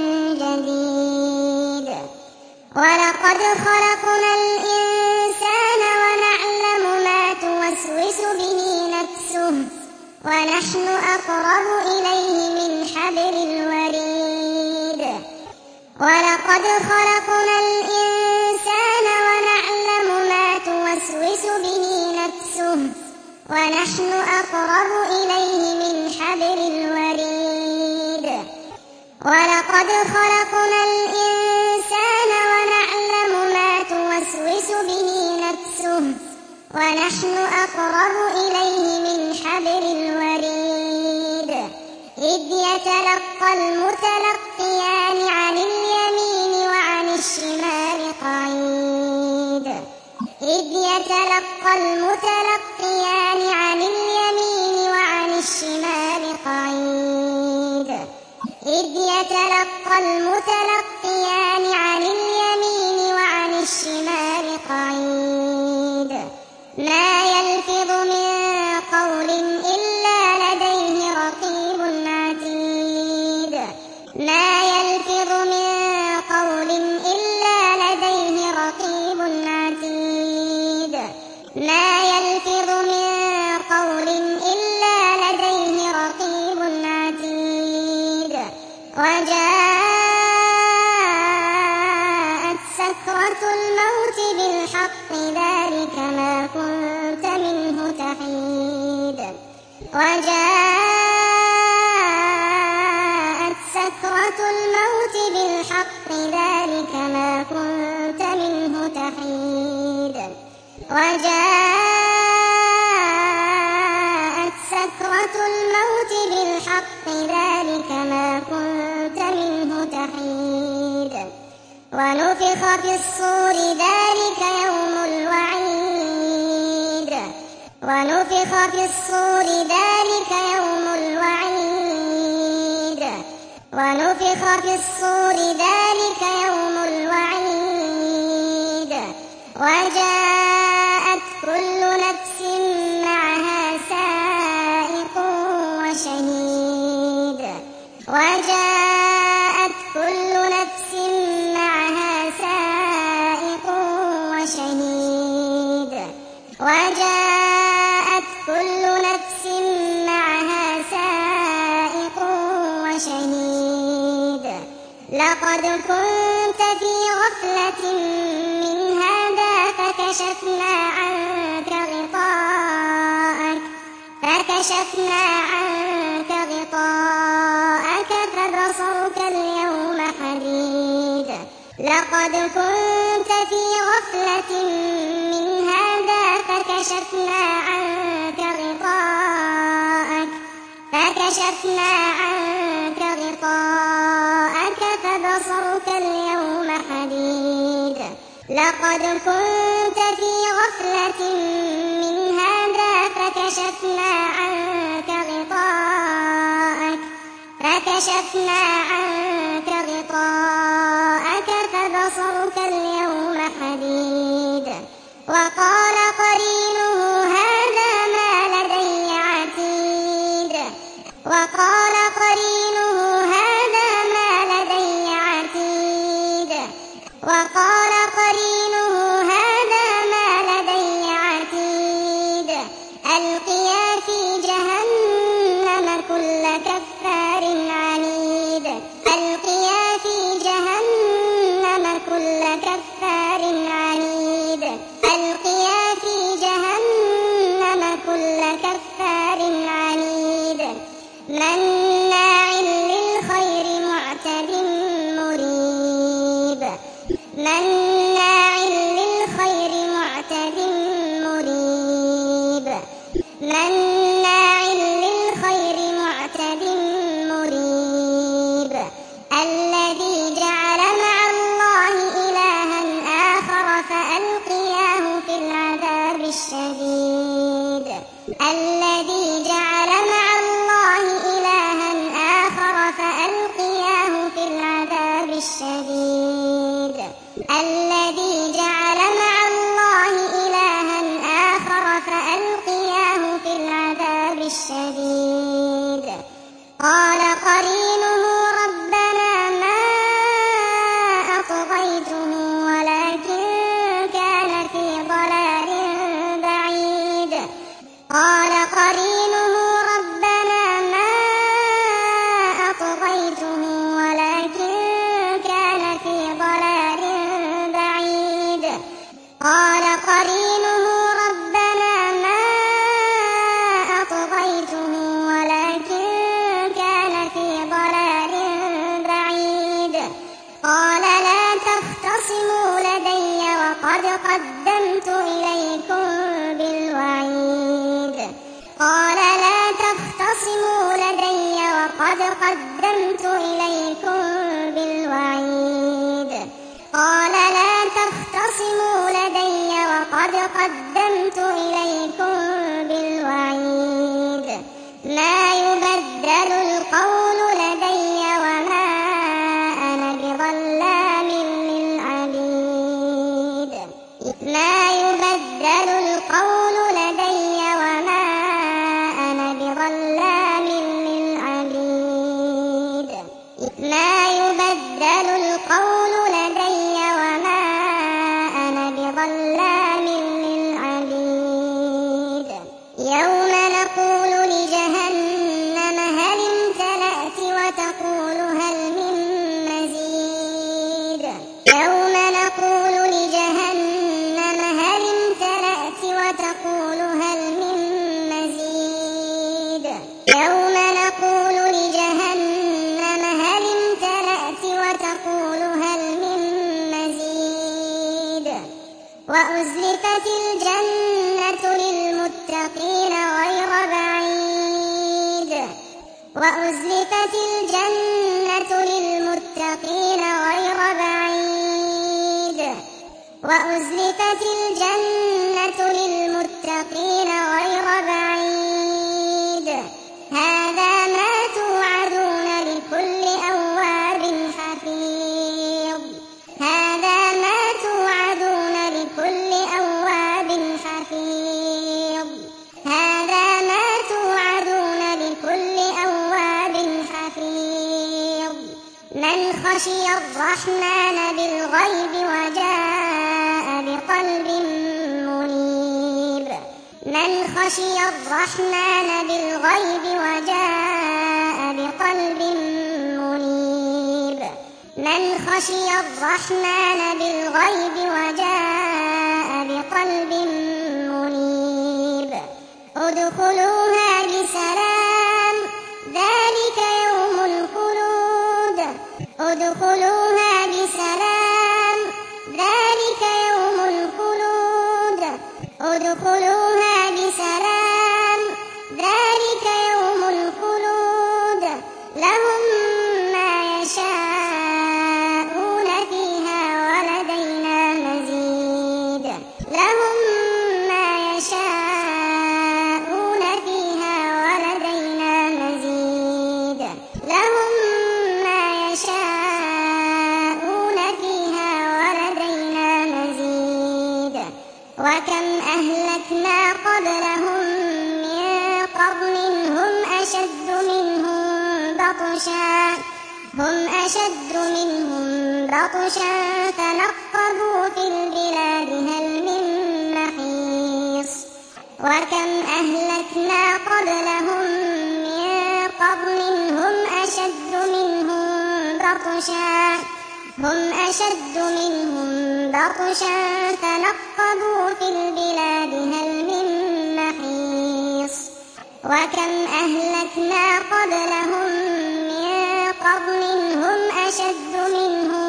جديد ولقد خلقنا الإنسان ونعلم ما توسوس به نفسه ونحن أقرب إليه من حبل الوريد ولقد خلقنا الإنسان ونعلم ما توسوس به نفسه ونحن أقرب إليه من حبل الوريد ولقد خلقنا الإنسان ونعلم ما توسوس به نفسه ونحن أقرب إليه من حبل الوريد إذ يتلقى المتلقيان عن اليمين وعن الشمال قعيد إذ يتلقى المتلقيان عن اليمين وعن الشمال قعيد إذ يتلقى المتلقيان عن اليمين وعن الشمال قعيد ما يلفظ من قول إلا لديه رقيب عتيد ما يلفظ من قول إلا لديه رقيب عتيد ما يلفظ من قول إلا لديه رقيب عتيد وجاءت سكرة الموت بالحق ذلك ما كنت منه تحيد وجاءت سكرة الموت بالحق ذلك ما كنت منه تحيد وجاءت سكرة الموت بالحق ذلك ما كنت منه تحيد ونفخ في الصور ذلك يوم الوعيد ونفخ في الصور ذلك يوم الوعيد ونفخ في الصور ذلك يوم الوعيد وجاءت كل نفس معها سائق وشهيد وجاءت كل نفس معها سائق وشهيد وجاءت كل نفس معها سائق لقد كنت في غفلة من هذا فكشفنا عنك غطاءك فبصرك اليوم حديد. لقد كنت في غفلة من هذا فكشفنا عنك غطاءك فبصرك اليوم حديد. لقد كنت في غفلة من هذا فكشفنا عنك غطاءك فبصرك اليوم حديد. وقال قرينه هذا ما لدي عتيد. ألقيا في جهنم كل كفار عنيد. مناع للخير معتد مريب. الذي جعل مع الله إلها آخر فألقياه في العذاب الشديد. قال قرينه ربنا ما أطغيته ولكن كان في ضلال بعيد. قال قرينه ربنا ما أطغيته ولكن كان في ضلال بعيد. قال لا تختصموا لدي وقد قدمت إليكم بالوعيد. ما يبدل القول لدي وما أنا بظلام للعبيد. يوم نقول لجهنم هل امتلأت وتقول هل من مزيد. وأزلفت الجنة للمتقين غير بعيد. هذا ما توعدون لكل أواب حفيظ. من خشي الرحمن بالغيب وجاء بقلب منيب. من خشي الرحمن بالغيب وجاء بقلب منيب ادخلوها بسلام ذلك يوم الخلود ادخلوها بسلام ذلك يوم الخلود ادخلوها بسلام ذلك يوم الخلود لهم ما يشاءون فيها ولدينا مزيد لهم ما يشاءون فيها ولدينا مزيد لهم ما يشاءون فيها ولدينا مزيد وكم أهلكنا قبلهم من قرن هم أشد منهم بطشا فنقبوا في البلاد هل من محيص وكم أهلكنا قبلهم من قرن هم أشد منهم بطشا فنقبوا في البلاد هل من محيص وكم أهلكنا قبلهم من قرن هم أشد منهم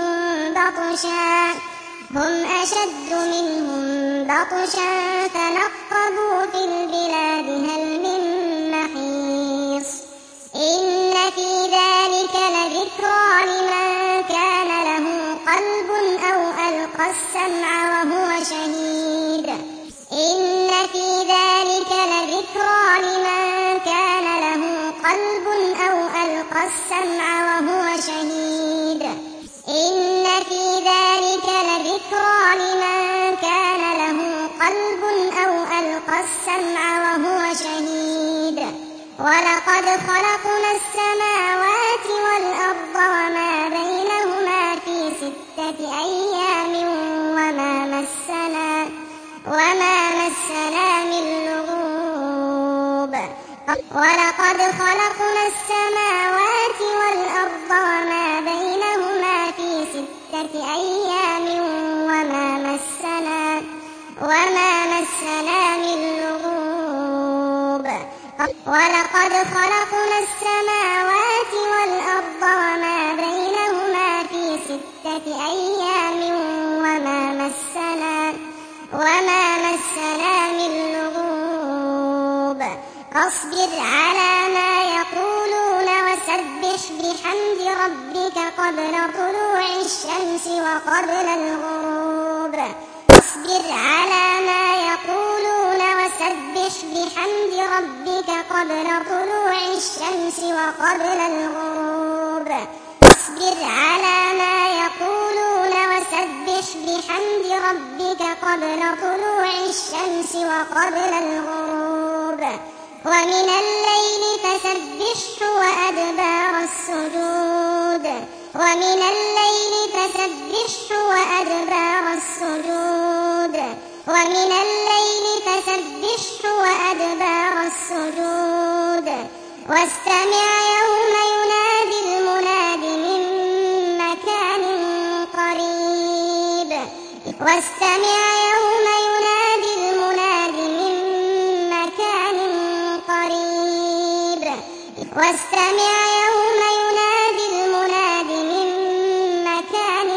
بطشا فنقبوا في البلاد هل من محيص إن في ذلك لذكرى لمن كان له قلب أو ألقى السمع وهو شهيد إن في ذلك لذكرى لمن كان له قلب أو ألقى السمع وهو شهيد إن في ذلك لذكرى لمن كان له قلب أو ألقى السمع وهو شهيد ولقد خلقنا السماوات والأرض وما بينهما في 6 أيام وما مسنا من لغوب ولقد خلقنا السماوات والأرض وما بينهما في 6 أيام وما مسنا من لغوب ولقد خلقنا السماوات والأرض وما بينهما في 6 أيام وما مسنا من لغوب فاصبر على ما يقولون وسبح بحمد ربك قبل طلوع الشمس وقبل الغروب فاصبر على ما يقولون وسبح بحمد ربك قبل طلوع الشمس وقبل الغروب فاصبر على ما يقولون وسبح بحمد ربك قبل طلوع الشمس وقبل الغروب ومن الليل فسبحه وأدبار السجود ومن الليل فسبحه وأدبار السجود ومن الليل فسبحه وأدبار السجود واستمع يوم ينادي المناد من مكان قريب واستمع يوم ينادي المناد من مكان قريب واستمع يوم ينادي المناد من مكان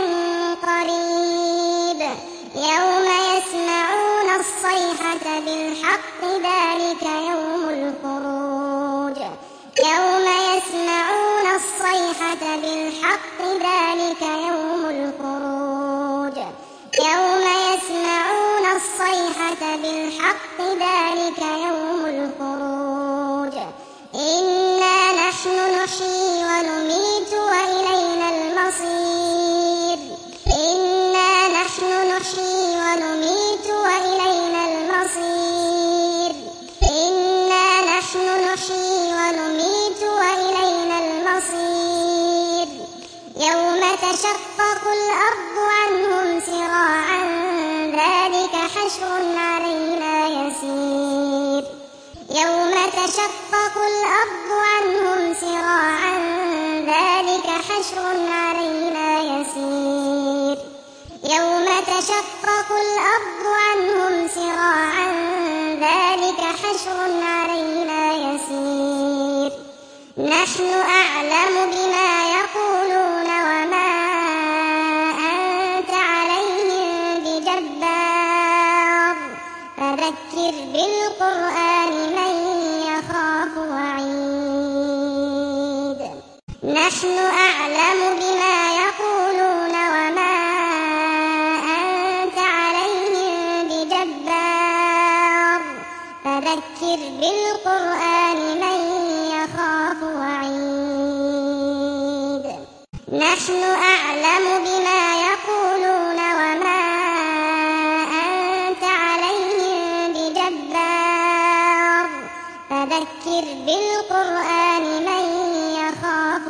قريب يوم يسمعون الصيحة بالحق ذلك يوم الخروج يوم يسمعون الصيحة بالحق ذلك يوم الخروج يوم يسمعون الصيحة بالحق ذلك يوم الخروج إنا نحن نحيي ونميت وإلينا المصير إنا نحن نحيي ونميت وإلينا المصير إنا نحن نحيي ونميت وإلينا المصير يوم تشقق الأرض عنهم سراعا ذلك حشر علينا يسير يوم تشقق الأرض عنهم سراعا ذلك حشر علينا يسير يسير يوم تشقق الأرض عنهم سراعا ذلك حشر علينا يسير نحن أعلم بما يقولون وما أنت عليهم بجبار فذكر بالقرآن من يخاف وعيد نحن أعلم بما يقولون وما أنت عليهم بجبار فذكر بالقرآن من يخاف وعيد نحن أعلم بما يقولون وما أنت عليهم بجبار فذكر بالقرآن من يخاف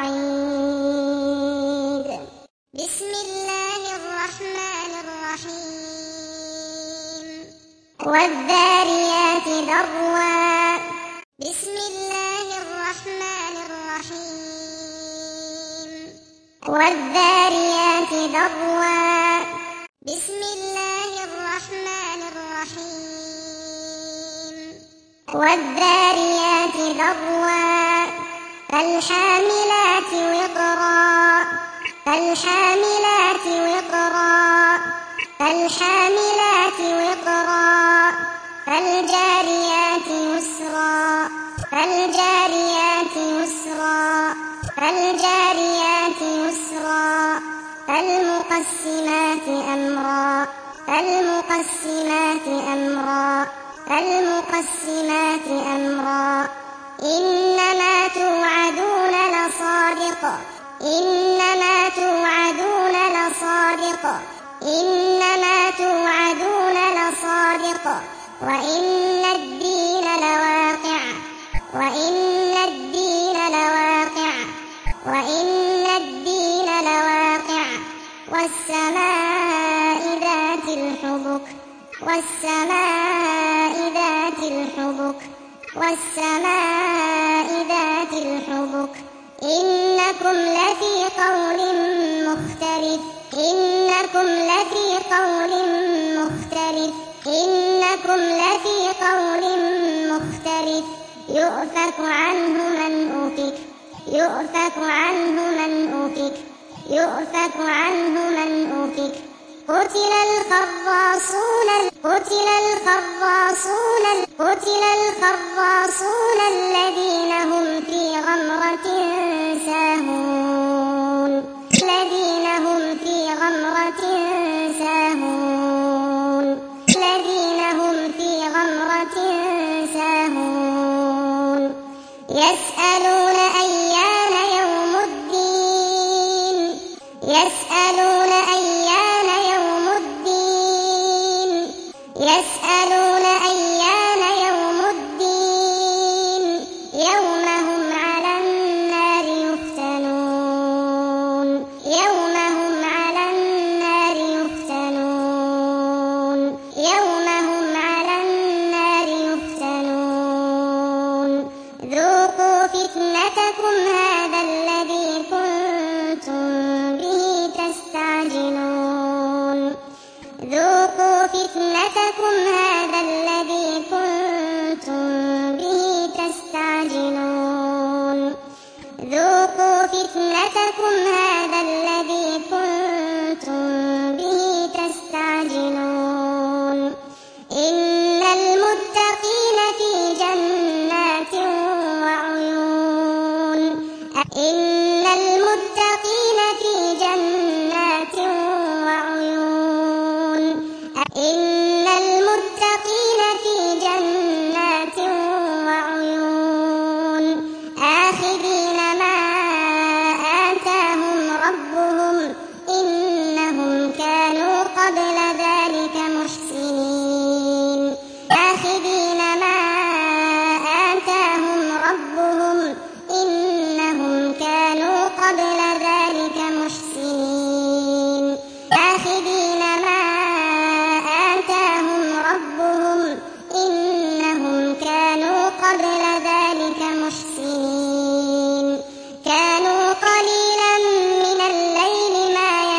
وعيد بسم الله الرحمن الرحيم والذاريات ذروا بسم الله الرحمن الرحيم والذاريات ذروا بسم الله الرحمن الرحيم والذاريات ذروا فالحاملات وقرا فالحاملات وقرا فالحاملات وقرا فالجاريات يسرا فالجاريات يسرا فالجاريات يسرا فالمقسمات أمرا فالمقسمات أمرا فالمقسمات أمرا إنما توعدون لصادق إنما توعدون لصادق إنما توعدون لصادق وإن الدين لواقع وإن الدين لواقع وإن الدين لواقع والسماء ذات الحبك والسماء ذات الحبك والسماء ذات الحبك إنكم لفي قول مختلف إنكم لفي قول مختلف إنكم لفي قول مختلف يؤفك عنه من أفك يؤفك عنه من أفك يؤفك عنه من أفك قتل الخراصون قتل الخراصون قتل الخراصون الذين هم في غمرة ساهون الذين هم في غمرة ساهون الذين هم في غمرة ساهون يسألون أيان يوم الدين يسألون أيان يوم الدين يسألون أيان يوم الدين يوم هم على النار يفتنون يوم هم على النار يفتنون يوم هم على النار يفتنون ذوقوا فتنتكم هذا الذي كنتم به تستعجلون ذوقوا فتنتكم هذا الذي كنتم به تستعجلون ذوقوا فتنتكم هذا الذي كنتم به تستعجلون إن المتقين في جنات وعيون إن المتقين في جنات وعيون إن المتقين في جنات وعيون آخذين ما آتاهم ربهم إنهم كانوا قبل ذلك محسنين آخذين ما آتاهم ربهم إنهم كانوا قبل ذلك محسنين آخذين ما آتاهم ربهم إنهم كانوا قبل ذلك محسنين كانوا قليلا من الليل ما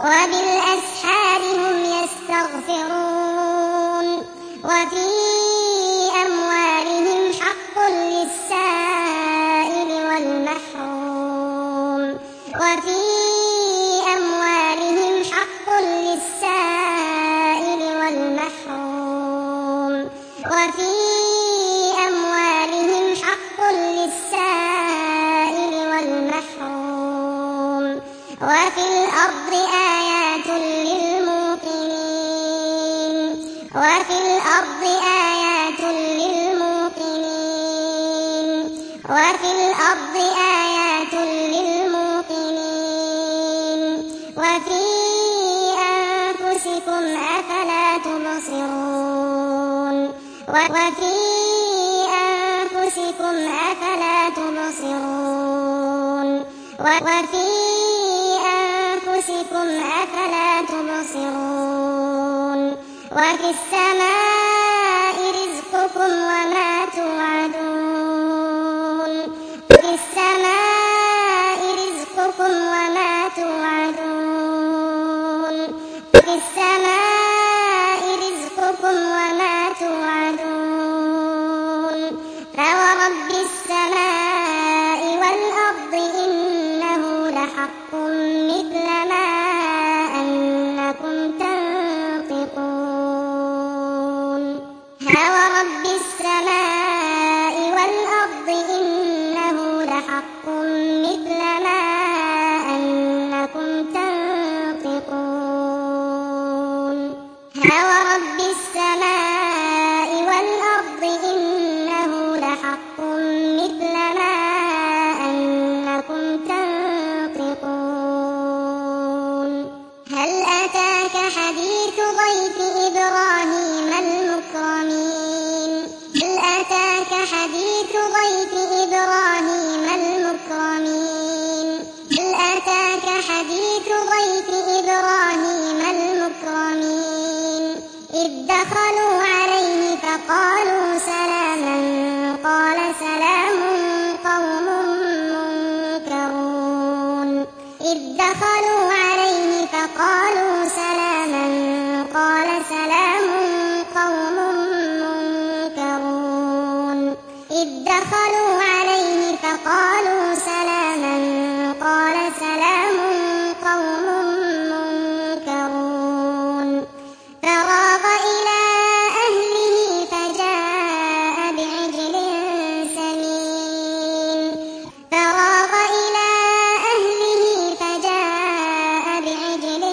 وبالأسحار هم يستغفرون وفي أموالهم حق للسائل والمحروم وفي أموالهم حق للسائل والمحروم وفي أموالهم حق للسائل والمحروم وفي الأرض آيات للموقنين وفي الأرض آيات للموقنين وفي الأرض آيات للموقنين وفي أنفسكم أفلا تبصرون وفي أنفسكم أفلا تبصرون وفي أنفسكم أفلا تبصرون وفي السماء رزقكم وما توعدون وفي السماء رزقكم وما توعدون وفي السماء رزقكم وما توعدون فورب السماء والأرض إنه لحق مثل ما أنكم تنطقون فورب السماء والأرض إنه لحق مثل ما أنكم تنطقون فورب السماء والأرض إنه لحق مثل ما أنكم تنطقون هل أتاك حديث ضيف إبراهيم المكرمين هل أتاك حديث ضيف إبراهيم المكرمين هل أتاك حديث ضيف إبراهيم المكرمين إذ دخلوا عليه فقالوا سلاما قال سلام قوم منكرون إذ دخلوا عليه فقالوا سلاما قال سلام قوم منكرون إذ دخلوا عليه فقالوا سلاما قال سلام قوم منكرون فراغ إلى أهله فجاء بعجل سمين فراغ إلى أهله فجاء بعجل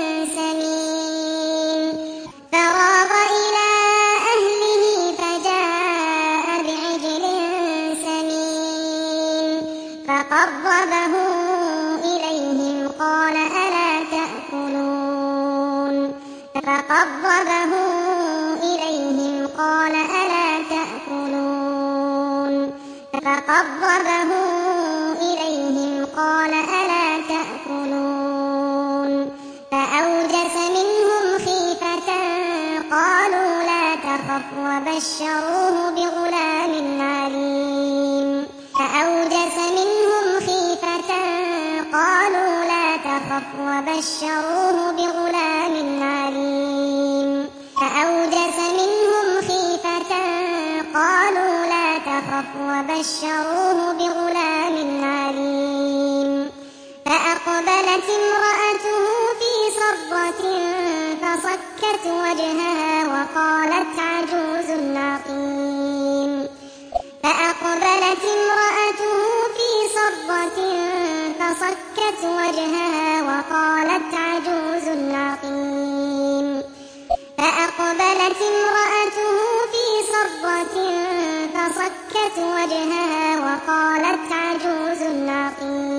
سمين فراغ إلى أهله فجاء بعجل سمين فقربه إليهم قال ألا تأكلون فقربه إليهم قال ألا تأكلون فقربه إليهم قال ألا تأكلون فأوجس منهم خيفة قالوا لا تخف وبشروه بغلام عليم فأوجس منهم خيفة قالوا لا تخف وبشروه بغلام عليم فأوجس منهم خيفة قالوا لا تخف وبشروه بغلام عليم فأقبلت امرأته في صرة فصكت وجهها وقالت عجوز عقيم فأقبلت امرأته في صرة فصكت وجهها وقالت عجوز عقيم فأقبلت امرأته في صرة فصكت وجهها وقالت عجوز عقيم